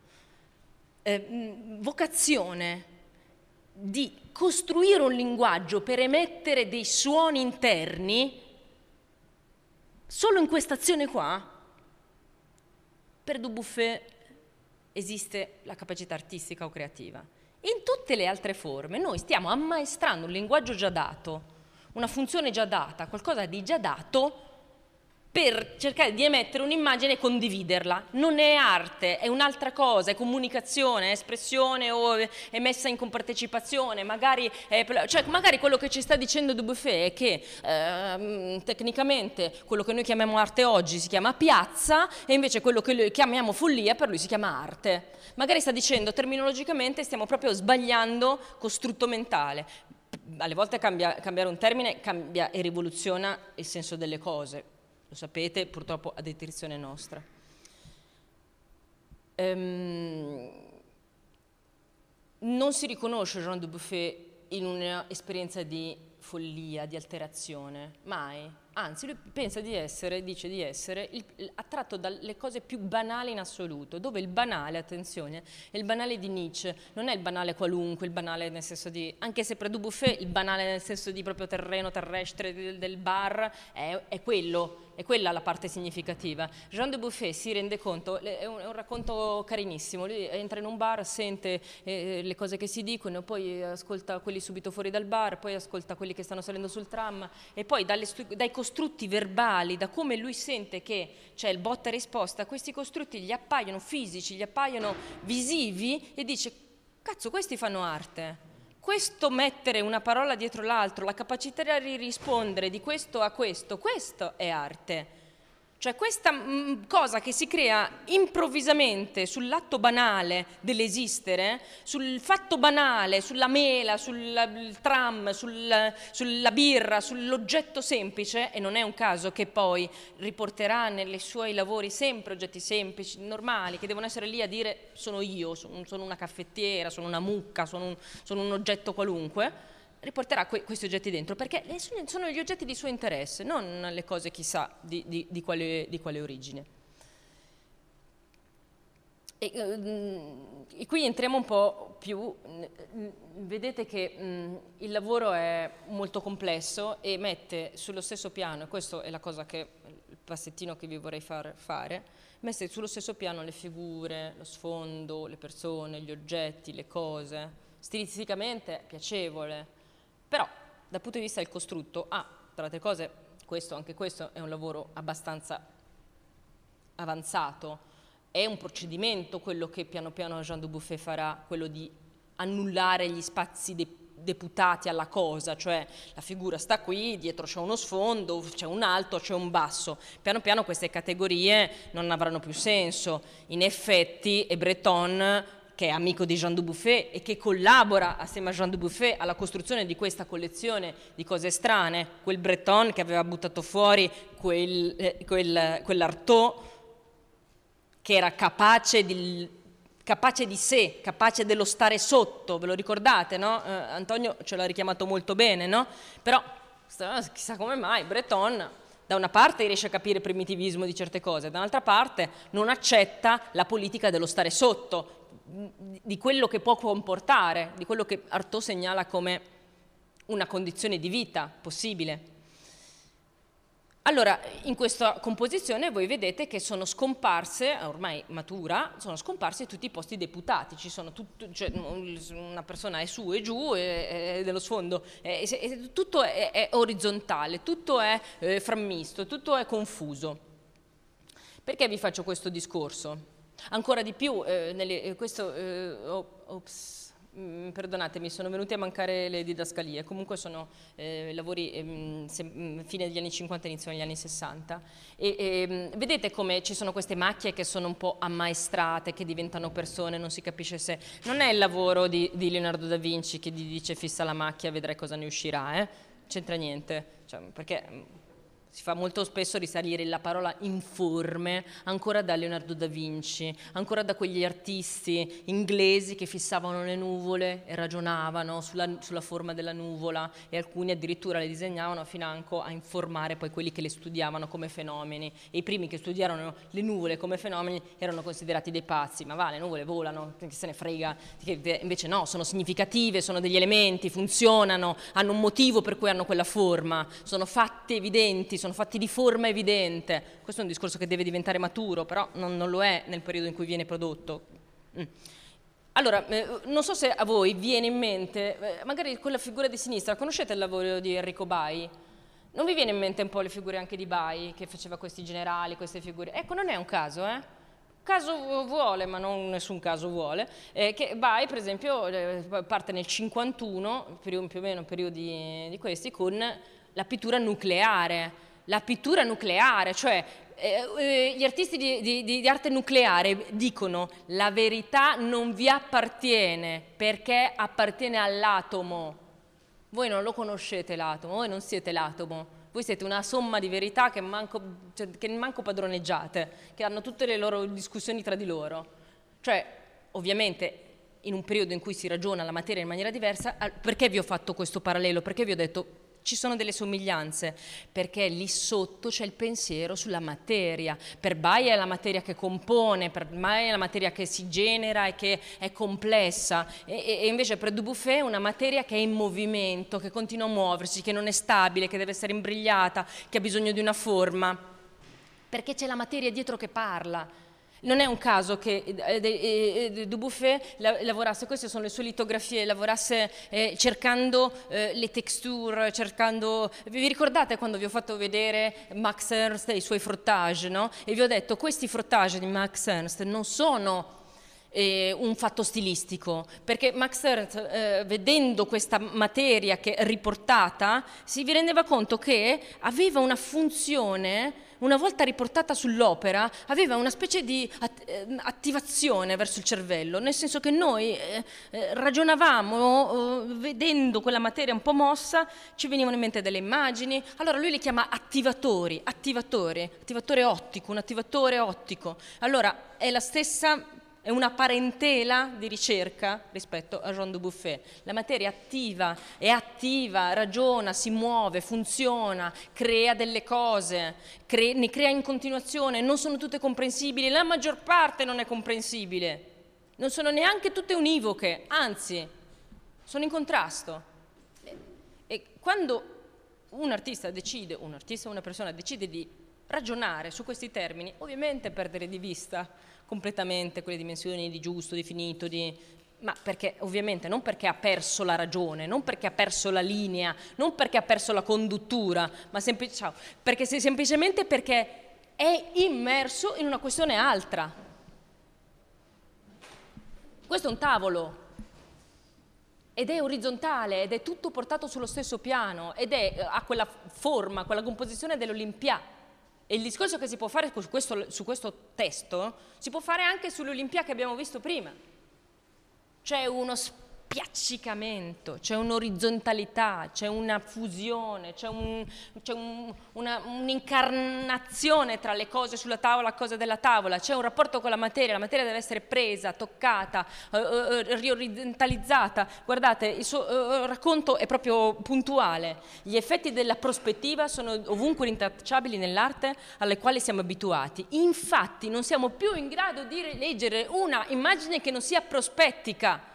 vocazione di costruire un linguaggio per emettere dei suoni interni, solo in questa azione qua, per Dubuffet esiste la capacità artistica o creativa. In tutte le altre forme noi stiamo ammaestrando un linguaggio già dato, una funzione già data, qualcosa di già dato, per cercare di emettere un'immagine e condividerla. Non è arte, è un'altra cosa, è comunicazione, è espressione o è messa in compartecipazione. Magari quello che ci sta dicendo Dubuffet è che tecnicamente quello che noi chiamiamo arte oggi si chiama piazza e invece quello che noi chiamiamo follia per lui si chiama arte. Magari sta dicendo terminologicamente stiamo proprio sbagliando costrutto mentale. Alle volte cambiare un termine cambia e rivoluziona il senso delle cose. Lo sapete, purtroppo a detrizione nostra. Non si riconosce Jean Dubuffet in un'esperienza di follia, di alterazione, mai. Anzi, lui pensa di essere, dice di essere, attratto dalle cose più banali in assoluto, dove il banale, attenzione, è il banale di Nietzsche, non è il banale qualunque, il banale nel senso di, anche se per Dubuffet il banale nel senso di proprio terreno terrestre del bar è quella la parte significativa. Jean Dubuffet si rende conto, è un racconto carinissimo, lui entra in un bar, sente le cose che si dicono, poi ascolta quelli subito fuori dal bar, poi ascolta quelli che stanno salendo sul tram e poi dai costrutti verbali, da come lui sente che c'è il botta e risposta, questi costrutti gli appaiono fisici, gli appaiono visivi e dice: cazzo, questi fanno arte. Questo mettere una parola dietro l'altro, la capacità di rispondere di questo a questo è arte. Cioè questa cosa che si crea improvvisamente sull'atto banale dell'esistere, sul fatto banale, sulla mela, sul tram, sulla birra, sull'oggetto semplice, e non è un caso che poi riporterà nei suoi lavori sempre oggetti semplici, normali, che devono essere lì a dire sono io, sono una caffettiera, sono una mucca, sono un oggetto qualunque. riporterà questi oggetti dentro, perché sono gli oggetti di suo interesse, non le cose chissà di quale origine. E qui entriamo un po' più, vedete che il lavoro è molto complesso e mette sullo stesso piano, e questo è la cosa il passettino che vi vorrei far fare, mette sullo stesso piano le figure, lo sfondo, le persone, gli oggetti, le cose, stilisticamente è piacevole, però dal punto di vista del costrutto, tra le altre cose, anche questo è un lavoro abbastanza avanzato. È un procedimento quello che piano piano Jean Dubuffet farà, quello di annullare gli spazi deputati alla cosa, cioè la figura sta qui, dietro c'è uno sfondo, c'è un alto, c'è un basso. Piano piano queste categorie non avranno più senso. In effetti è Breton, che è amico di Jean Dubuffet e che collabora assieme a Jean Dubuffet alla costruzione di questa collezione di cose strane, quel Breton che aveva buttato fuori quell'Artaud, che era capace di sé, capace dello stare sotto, ve lo ricordate, no? Antonio ce l'ha richiamato molto bene, no? Però chissà come mai Breton da una parte riesce a capire il primitivismo di certe cose, dall'altra parte non accetta la politica dello stare sotto, di quello che può comportare, di quello che Artaud segnala come una condizione di vita possibile. Allora, in questa composizione voi vedete che sono scomparse, ormai matura, sono scomparsi tutti i posti deputati, cioè una persona è su e giù, e dello sfondo, tutto è orizzontale, tutto è frammisto, tutto è confuso. Perché vi faccio questo discorso? Ancora di più, perdonatemi, sono venuti a mancare le didascalie, comunque sono lavori fine degli anni 50 inizio degli anni 60 e vedete come ci sono queste macchie che sono un po' ammaestrate, che diventano persone, non si capisce se... Non è il lavoro di Leonardo da Vinci che gli dice fissa la macchia, vedrai cosa ne uscirà, c'entra niente, cioè, perché... Si fa molto spesso risalire la parola informe ancora da Leonardo da Vinci, ancora da quegli artisti inglesi che fissavano le nuvole e ragionavano sulla forma della nuvola e alcuni addirittura le disegnavano a financo a informare poi quelli che le studiavano come fenomeni. E i primi che studiarono le nuvole come fenomeni erano considerati dei pazzi, ma va, le nuvole volano, che se ne frega, invece no, sono significative, sono degli elementi, funzionano, hanno un motivo per cui hanno quella forma, sono fatti evidenti, sono fatti di forma evidente. Questo è un discorso che deve diventare maturo, però non lo è nel periodo in cui viene prodotto. Allora, non so se a voi viene in mente, magari quella figura di sinistra, conoscete il lavoro di Enrico Bai? Non vi viene in mente un po' le figure anche di Bai, che faceva questi generali, queste figure? Ecco, non è un caso, caso vuole, ma non nessun caso vuole, che Bai, per esempio, parte nel 51, più o meno periodi di questi, con la pittura nucleare. La pittura nucleare, cioè gli artisti di arte nucleare dicono la verità non vi appartiene perché appartiene all'atomo. Voi non lo conoscete l'atomo, voi non siete l'atomo, voi siete una somma di verità che manco padroneggiate, che hanno tutte le loro discussioni tra di loro. Cioè, ovviamente, in un periodo in cui si ragiona la materia in maniera diversa, perché vi ho fatto questo parallelo? Perché vi ho detto... Ci sono delle somiglianze, perché lì sotto c'è il pensiero sulla materia. Per Bai è la materia che compone, per Bai è la materia che si genera e che è complessa, e invece per Dubuffet è una materia che è in movimento, che continua a muoversi, che non è stabile, che deve essere imbrigliata, che ha bisogno di una forma, perché c'è la materia dietro che parla. Non è un caso che Dubuffet lavorasse, queste sono le sue litografie, lavorasse cercando le texture, vi ricordate quando vi ho fatto vedere Max Ernst e i suoi frottage, no? E vi ho detto, questi frottage di Max Ernst non sono un fatto stilistico, perché Max Ernst, vedendo questa materia che riportata, si rendeva conto che aveva una funzione. Una volta riportata sull'opera, aveva una specie di attivazione verso il cervello, nel senso che noi ragionavamo, vedendo quella materia un po' mossa, ci venivano in mente delle immagini, allora lui li chiama attivatore ottico, un attivatore ottico. Allora è la stessa è una parentela di ricerca rispetto a Jean Dubuffet. La materia è attiva, ragiona, si muove, funziona, crea delle cose, ne crea in continuazione, non sono tutte comprensibili, la maggior parte non è comprensibile, non sono neanche tutte univoche, anzi, sono in contrasto. E quando un artista o una persona decide di ragionare su questi termini, ovviamente perdere di vista completamente quelle dimensioni di giusto, di finito, ma perché ovviamente non perché ha perso la ragione, non perché ha perso la linea, non perché ha perso la conduttura, ma semplicemente perché è immerso in una questione altra. Questo è un tavolo ed è orizzontale ed è tutto portato sullo stesso piano ed ha quella forma, quella composizione dell'Olimpia. E il discorso che si può fare su questo testo si può fare anche sull'Olimpia che abbiamo visto prima. C'è uno spiaccicamento, c'è un'orizzontalità, c'è una fusione, c'è un'incarnazione tra le cose sulla tavola e le cose della tavola, c'è un rapporto con la materia deve essere presa, toccata, riorizzontalizzata. Guardate, il suo racconto è proprio puntuale. Gli effetti della prospettiva sono ovunque rintracciabili nell'arte alle quali siamo abituati. Infatti non siamo più in grado di leggere una immagine che non sia prospettica.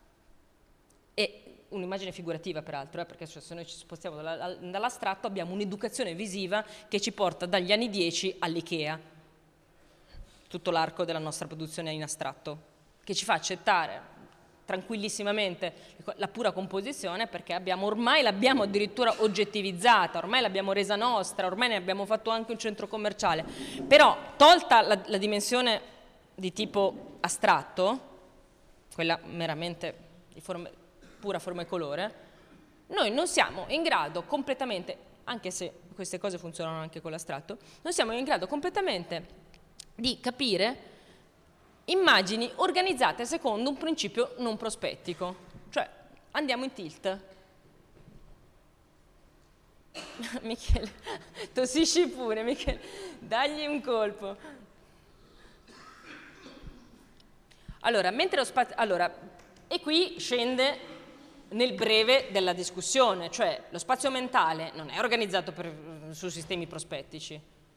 E un'immagine figurativa peraltro, perché se noi ci spostiamo dall'astratto abbiamo un'educazione visiva che ci porta dagli anni 10 all'Ikea, tutto l'arco della nostra produzione in astratto, che ci fa accettare tranquillissimamente la pura composizione perché ormai l'abbiamo addirittura oggettivizzata, ormai l'abbiamo resa nostra, ormai ne abbiamo fatto anche un centro commerciale. Però tolta la dimensione di tipo astratto, quella meramente di pura forma e colore, noi non siamo in grado completamente, anche se queste cose funzionano anche con l'astratto, non siamo in grado completamente di capire immagini organizzate secondo un principio non prospettico. Cioè, andiamo in tilt. Michele, tossisci pure, Michele, dagli un colpo. Allora, e qui scende nel breve della discussione, cioè lo spazio mentale non è organizzato su sistemi prospettici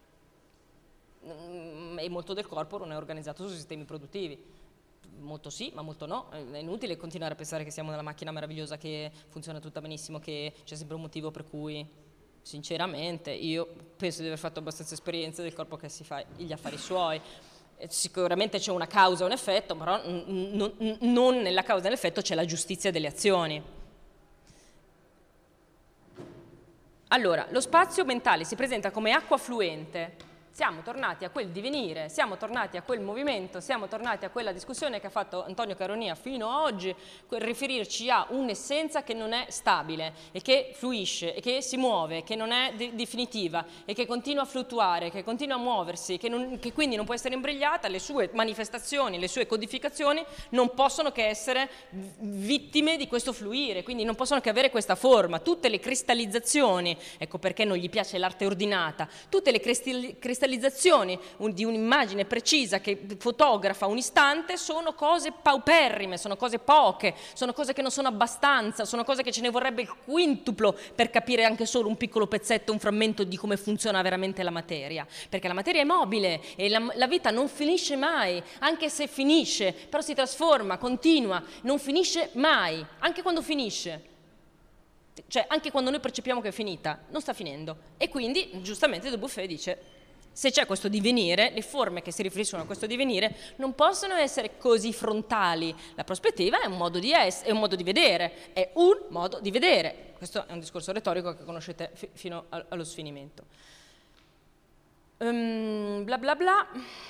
e molto del corpo non è organizzato su sistemi produttivi, molto sì ma molto no, è inutile continuare a pensare che siamo una macchina meravigliosa che funziona tutta benissimo, che c'è sempre un motivo per cui sinceramente io penso di aver fatto abbastanza esperienza del corpo che si fa gli affari suoi. Sicuramente c'è una causa e un effetto, però non nella causa e nell'effetto c'è la giustizia delle azioni. Allora, lo spazio mentale si presenta come acqua fluente. Siamo tornati a quel divenire, siamo tornati a quel movimento, siamo tornati a quella discussione che ha fatto Antonio Caronia fino a oggi, riferirci a un'essenza che non è stabile e che fluisce e che si muove, che non è definitiva e che continua a fluttuare, che continua a muoversi, che quindi non può essere imbrigliata, le sue manifestazioni, le sue codificazioni non possono che essere vittime di questo fluire, quindi non possono che avere questa forma. Tutte le cristallizzazioni, ecco perché non gli piace l'arte ordinata, tutte le cristallizzazioni di un'immagine precisa che fotografa un istante sono cose pauperrime, sono cose poche, sono cose che non sono abbastanza, sono cose che ce ne vorrebbe il quintuplo per capire anche solo un piccolo pezzetto, un frammento di come funziona veramente la materia, perché la materia è mobile e la vita non finisce mai, anche se finisce, però si trasforma, continua, non finisce mai, anche quando finisce. Cioè, anche quando noi percepiamo che è finita, non sta finendo. E quindi, giustamente, Dubuffet dice: se c'è questo divenire, le forme che si riferiscono a questo divenire non possono essere così frontali. La prospettiva è un modo di essere, è un modo di vedere, è un modo di vedere. Questo è un discorso retorico che conoscete fino allo sfinimento. Bla bla bla.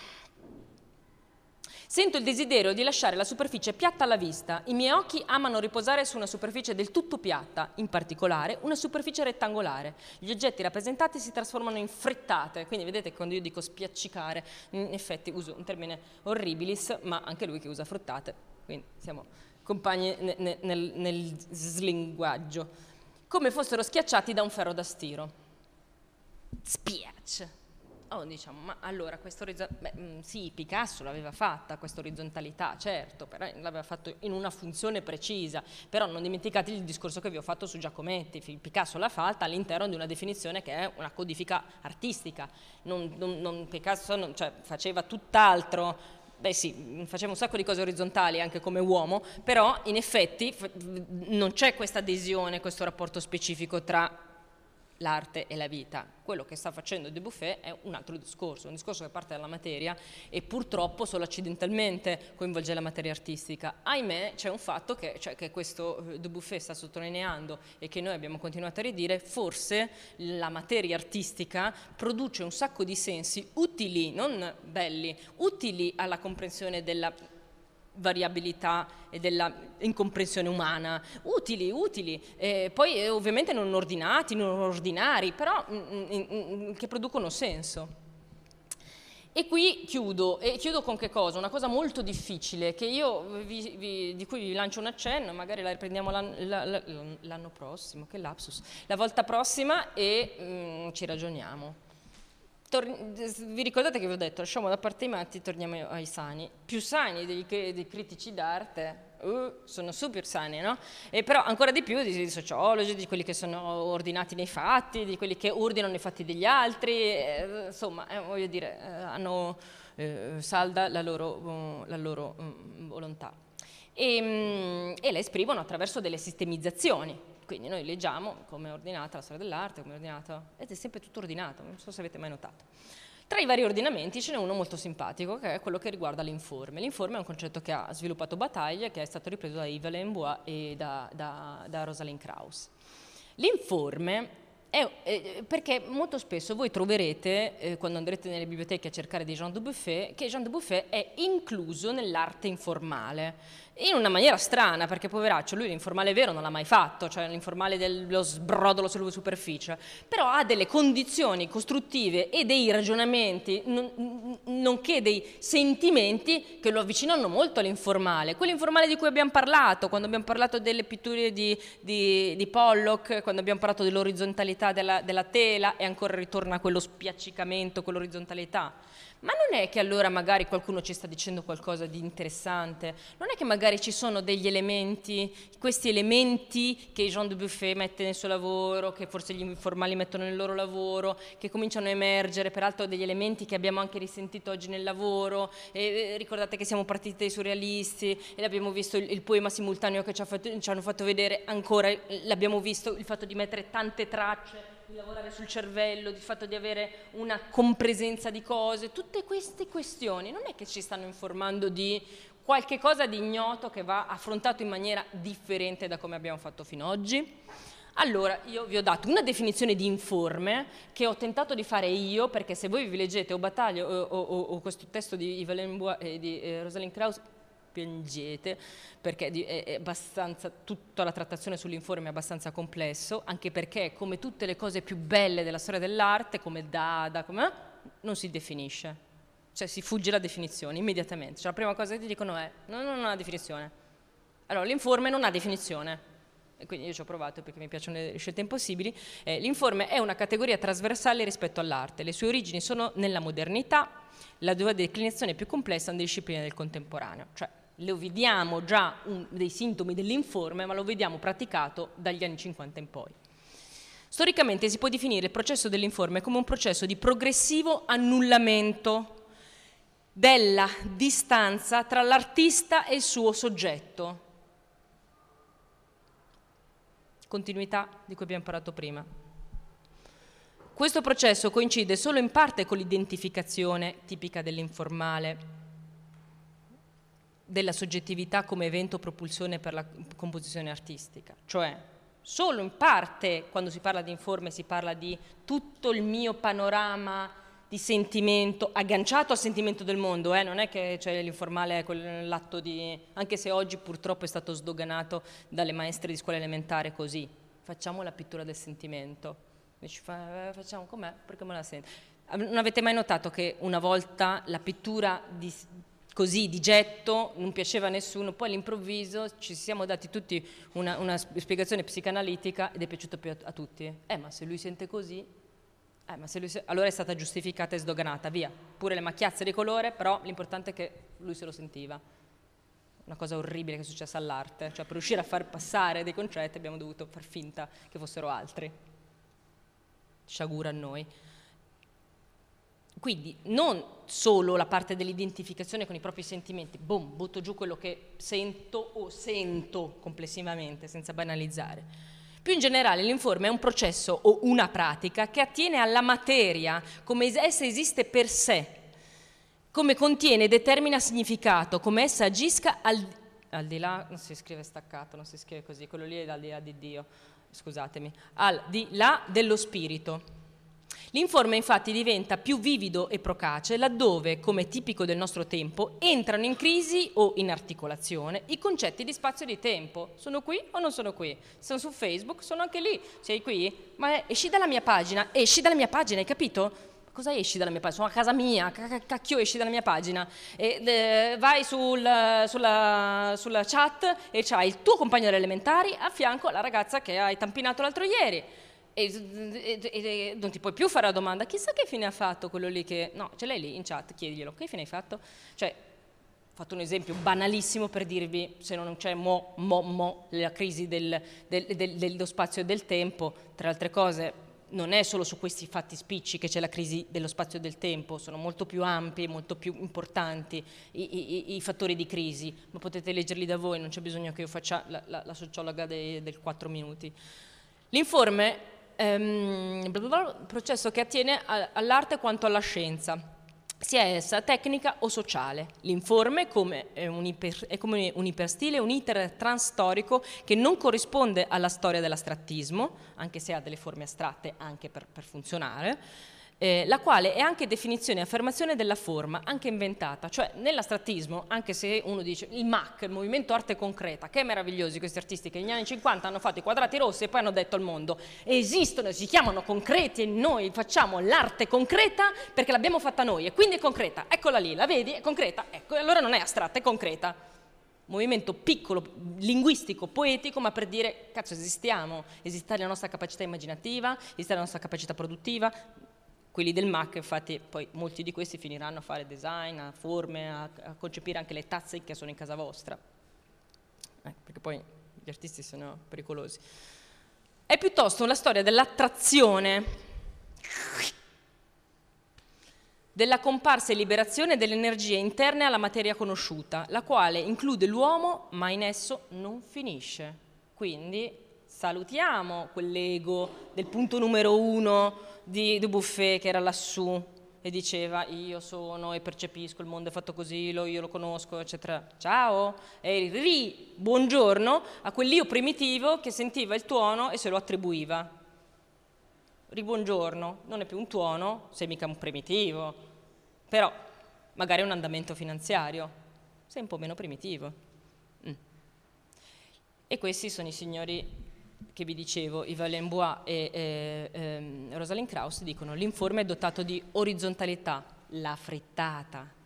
Sento il desiderio di lasciare la superficie piatta alla vista. I miei occhi amano riposare su una superficie del tutto piatta, in particolare una superficie rettangolare. Gli oggetti rappresentati si trasformano in frittate, quindi vedete che quando io dico spiaccicare, in effetti uso un termine horribilis, ma anche lui che usa frittate, quindi siamo compagni nel slinguaggio, come fossero schiacciati da un ferro da stiro. Spiace. Oh, diciamo, ma allora questa sì, Picasso l'aveva fatta questa orizzontalità, certo, però l'aveva fatto in una funzione precisa, però non dimenticate il discorso che vi ho fatto su Giacometti, Picasso l'ha fatta all'interno di una definizione che è una codifica artistica, Picasso cioè, faceva tutt'altro. Beh sì, faceva un sacco di cose orizzontali anche come uomo, però in effetti non c'è questa adesione, questo rapporto specifico tra l'arte e la vita. Quello che sta facendo Dubuffet è un altro discorso, un discorso che parte dalla materia e purtroppo solo accidentalmente coinvolge la materia artistica. Ahimè c'è un fatto che questo Dubuffet sta sottolineando e che noi abbiamo continuato a ridire: forse la materia artistica produce un sacco di sensi utili, non belli, utili alla comprensione della variabilità e della incomprensione umana, utili, poi ovviamente non ordinati, non ordinari, però che producono senso. E qui chiudo, e chiudo con che cosa? Una cosa molto difficile che io di cui vi lancio un accenno, magari la riprendiamo l'anno prossimo, che lapsus, la volta prossima e ci ragioniamo. Vi ricordate che vi ho detto, lasciamo da parte i matti, torniamo ai sani. Più sani dei critici d'arte, sono super sani, no? E però ancora di più di sociologi, di quelli che sono ordinati nei fatti, di quelli che ordinano i fatti degli altri, insomma, voglio dire, hanno salda la loro volontà. E la esprimono attraverso delle sistemizzazioni. Quindi noi leggiamo come è ordinata la storia dell'arte, come è ordinato, ed è sempre tutto ordinato, non so se avete mai notato. Tra i vari ordinamenti ce n'è uno molto simpatico, che è quello che riguarda l'informe. L'informe è un concetto che ha sviluppato Bataille, che è stato ripreso da Yves Lembois e da Rosalind Krauss. L'informe perché molto spesso voi troverete, quando andrete nelle biblioteche a cercare di Jean Dubuffet, che Jean Dubuffet è incluso nell'arte informale, in una maniera strana, perché poveraccio, lui l'informale vero non l'ha mai fatto, cioè l'informale dello sbrodolo sulla superficie, però ha delle condizioni costruttive e dei ragionamenti, nonché dei sentimenti che lo avvicinano molto all'informale. Quell'informale di cui abbiamo parlato, quando abbiamo parlato delle pitture di Pollock, quando abbiamo parlato dell'orizzontalità della tela, e ancora ritorna quello spiaccicamento, quell'orizzontalità. Ma non è che allora magari qualcuno ci sta dicendo qualcosa di interessante? Non è che magari ci sono degli elementi, questi elementi che Jean Dubuffet mette nel suo lavoro, che forse gli informali mettono nel loro lavoro, che cominciano a emergere, peraltro degli elementi che abbiamo anche risentito oggi nel lavoro, ricordate che siamo partiti dai surrealisti e abbiamo visto il poema simultaneo che ci hanno fatto vedere ancora, l'abbiamo visto, il fatto di mettere tante tracce, di lavorare sul cervello, il fatto di avere una compresenza di cose, tutte queste questioni non è che ci stanno informando di qualche cosa di ignoto che va affrontato in maniera differente da come abbiamo fatto fino ad oggi? Allora, io vi ho dato una definizione di informe che ho tentato di fare io, perché se voi vi leggete o Battaglio o questo testo di Yves Lembois e di Rosalind Krauss, piangete, perché è abbastanza, tutta la trattazione sull'informe è abbastanza complesso, anche perché come tutte le cose più belle della storia dell'arte, come Dada, non si definisce, cioè si fugge la definizione immediatamente, cioè la prima cosa che ti dicono è non ha una definizione. Allora l'informe non ha definizione, e quindi io ci ho provato perché mi piacciono le scelte impossibili. L'informe è una categoria trasversale rispetto all'arte, le sue origini sono nella modernità, la sua declinazione è più complessa nelle discipline del contemporaneo, cioè lo vediamo già dei sintomi dell'informe, ma lo vediamo praticato dagli anni 50 in poi. Storicamente si può definire il processo dell'informe come un processo di progressivo annullamento della distanza tra l'artista e il suo soggetto. Continuità di cui abbiamo parlato prima. Questo processo coincide solo in parte con l'identificazione tipica dell'informale, della soggettività come evento propulsione per la composizione artistica, cioè solo in parte quando si parla di informe si parla di tutto il mio panorama di sentimento agganciato al sentimento del mondo, non è che cioè, l'informale è l'atto di, anche se oggi purtroppo è stato sdoganato dalle maestre di scuola elementare così, facciamo la pittura del sentimento, e ci facciamo com'è, perché me la sento. Non avete mai notato che una volta la pittura così di getto non piaceva a nessuno, poi all'improvviso ci siamo dati tutti una spiegazione psicanalitica ed è piaciuto più a tutti. Ma se lui sente così, Ma allora è stata giustificata e sdoganata, via. Pure le macchiazze di colore, però l'importante è che lui se lo sentiva. Una cosa orribile che è successa all'arte, cioè per riuscire a far passare dei concetti abbiamo dovuto far finta che fossero altri. Sciagura a noi. Quindi non solo la parte dell'identificazione con i propri sentimenti, boom, butto giù quello che sento o sento complessivamente, senza banalizzare. Più in generale l'informe è un processo o una pratica che attiene alla materia, come essa esiste per sé, come contiene e determina significato, come essa agisca al di là, non si scrive staccato, non si scrive così, quello lì è al di là di Dio, scusatemi, al di là dello spirito. L'informe infatti diventa più vivido e procace laddove, come tipico del nostro tempo, entrano in crisi o in articolazione i concetti di spazio e di tempo. Sono qui o non sono qui? Sono su Facebook, sono anche lì. Sei qui? Ma esci dalla mia pagina, hai capito? Cosa esci dalla mia pagina? Sono a casa mia, cacchio esci dalla mia pagina. Vai sulla chat e c'hai il tuo compagno delle elementari a fianco alla ragazza che hai tampinato l'altro ieri. E non ti puoi più fare la domanda, chissà che fine ha fatto quello lì che... No, ce l'hai lì in chat, chiediglielo, che fine hai fatto? Cioè, ho fatto un esempio banalissimo per dirvi, se non c'è la crisi dello spazio e del tempo, tra altre cose, non è solo su questi fatti spicci che c'è la crisi dello spazio e del tempo, sono molto più ampi, molto più importanti i fattori di crisi, ma potete leggerli da voi, non c'è bisogno che io faccia la sociologa del 4 minuti. L'informe processo che attiene all'arte quanto alla scienza, sia essa tecnica o sociale. L'informe è come un iperstile, un iter transstorico che non corrisponde alla storia dell'astrattismo, anche se ha delle forme astratte anche per funzionare, la quale è anche definizione e affermazione della forma, anche inventata. Cioè nell'astrattismo, anche se uno dice il MAC, il movimento arte concreta, che meravigliosi questi artisti che negli anni 50 hanno fatto i quadrati rossi e poi hanno detto al mondo esistono, si chiamano concreti e noi facciamo l'arte concreta perché l'abbiamo fatta noi e quindi è concreta, eccola lì, la vedi, è concreta, ecco, e allora non è astratta, è concreta. Movimento piccolo, linguistico, poetico, ma per dire cazzo esistiamo, esiste la nostra capacità immaginativa, esiste la nostra capacità produttiva. Quelli del MAC, infatti, poi molti di questi finiranno a fare design, a forme, a concepire anche le tazze che sono in casa vostra. Perché poi gli artisti sono pericolosi. È piuttosto una storia dell'attrazione, della comparsa e liberazione delle energie interne alla materia conosciuta, la quale include l'uomo, ma in esso non finisce. Quindi salutiamo quell'ego del punto numero 1 di Buffet che era lassù e diceva io sono e percepisco, il mondo è fatto così, io lo conosco, eccetera. Ciao! E buongiorno a quell'io primitivo che sentiva il tuono e se lo attribuiva. Buongiorno, non è più un tuono, sei mica un primitivo, però magari è un andamento finanziario, sei un po' meno primitivo. E questi sono i signori che vi dicevo, Yves Lembois e Rosalind Krauss dicono l'informe è dotato di orizzontalità, la frittata.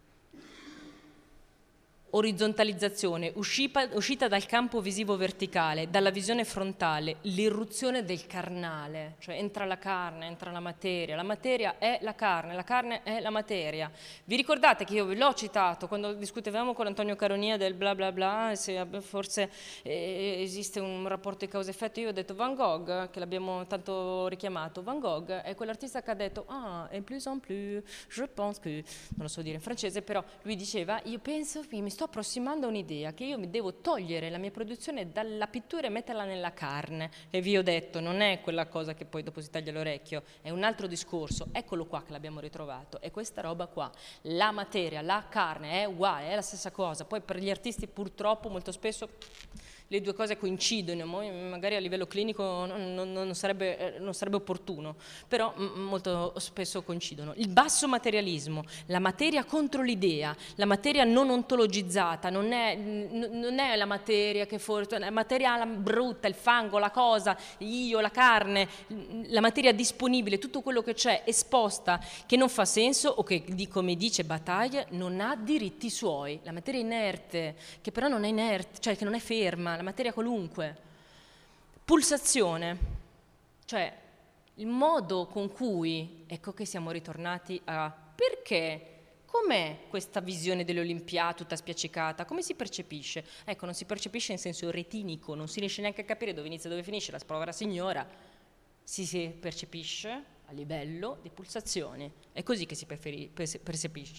Orizzontalizzazione, uscita dal campo visivo verticale, dalla visione frontale, l'irruzione del carnale, cioè entra la carne, entra la materia è la carne è la materia. Vi ricordate che io ve l'ho citato quando discutevamo con Antonio Caronia del bla bla bla, se forse esiste un rapporto di causa-effetto, io ho detto Van Gogh, che l'abbiamo tanto richiamato, Van Gogh è quell'artista che ha detto et plus en plus, je pense que, non lo so dire in francese, però lui diceva io penso, mi sto approssimando a un'idea che io mi devo togliere la mia produzione dalla pittura e metterla nella carne e vi ho detto non è quella cosa che poi dopo si taglia l'orecchio, è un altro discorso, eccolo qua che l'abbiamo ritrovato, è questa roba qua, la materia, la carne è uguale, è la stessa cosa, poi per gli artisti purtroppo molto spesso le due cose coincidono, magari a livello clinico non sarebbe opportuno, però molto spesso coincidono. Il basso materialismo, la materia contro l'idea, la materia non ontologizzata, non è la materia che forse, la materia brutta, il fango, la cosa, io, la carne, la materia disponibile, tutto quello che c'è esposta, che non fa senso o che, come dice Bataille, non ha diritti suoi. La materia inerte, che però non è inerte, cioè che non è ferma, la materia qualunque. Pulsazione, cioè il modo con cui, ecco che siamo ritornati a perché, com'è questa visione dell'Olimpiade tutta spiaccicata, come si percepisce? Ecco, non si percepisce in senso retinico, non si riesce neanche a capire dove inizia e dove finisce la povera signora, si percepisce a livello di pulsazioni, è così che si percepisce.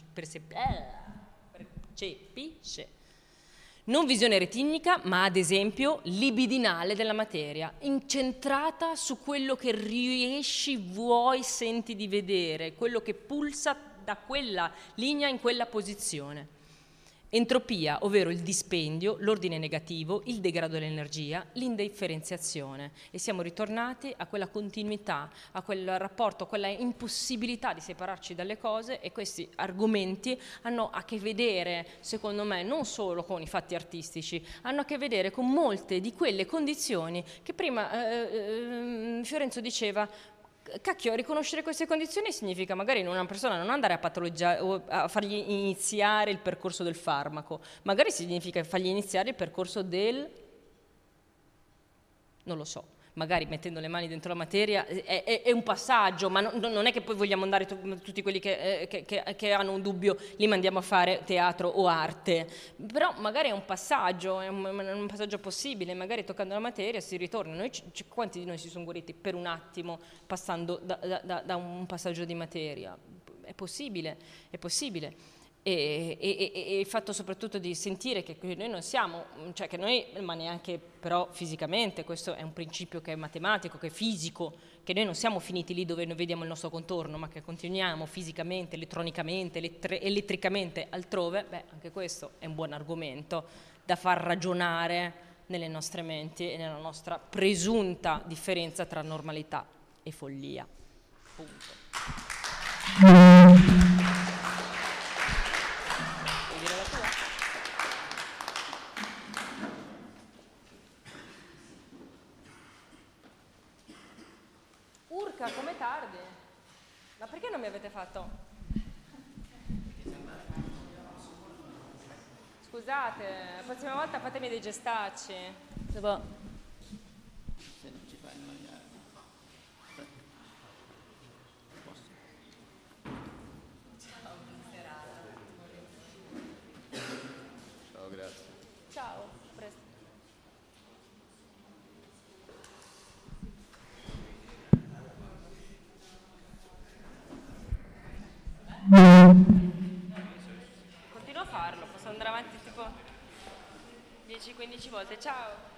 Non visione retinica, ma ad esempio libidinale della materia, incentrata su quello che riesci, vuoi, senti di vedere, quello che pulsa da quella linea in quella posizione. Entropia, ovvero il dispendio, l'ordine negativo, il degrado dell'energia, l'indifferenziazione. E siamo ritornati a quella continuità, a quel rapporto, a quella impossibilità di separarci dalle cose, e questi argomenti hanno a che vedere, secondo me, non solo con i fatti artistici, hanno a che vedere con molte di quelle condizioni che prima Fiorenzo diceva. Cacchio, riconoscere queste condizioni significa magari in una persona non andare a patologgiare o a fargli iniziare il percorso del farmaco, magari significa fargli iniziare il percorso del, non lo so, magari mettendo le mani dentro la materia è un passaggio, ma non è che poi vogliamo andare tutti quelli che hanno un dubbio, li mandiamo a fare teatro o arte, però magari è un passaggio, è un passaggio possibile, magari toccando la materia si ritorna. Quanti di noi si sono guariti per un attimo passando da un passaggio di materia? È possibile, è possibile. E il fatto soprattutto di sentire che noi non siamo, cioè che noi, ma neanche però fisicamente, questo è un principio che è matematico, che è fisico, che noi non siamo finiti lì dove noi vediamo il nostro contorno, ma che continuiamo fisicamente, elettronicamente, elettricamente altrove, beh, anche questo è un buon argomento da far ragionare nelle nostre menti e nella nostra presunta differenza tra normalità e follia. Punto. Urca, come tardi? Ma perché non mi avete fatto? Scusate, la prossima volta fatemi dei gestacci. Se non ci fai annoiare. Ciao, grazie. Ciao, a presto. Continuo a farlo, posso andare avanti tipo 10-15 volte. Ciao.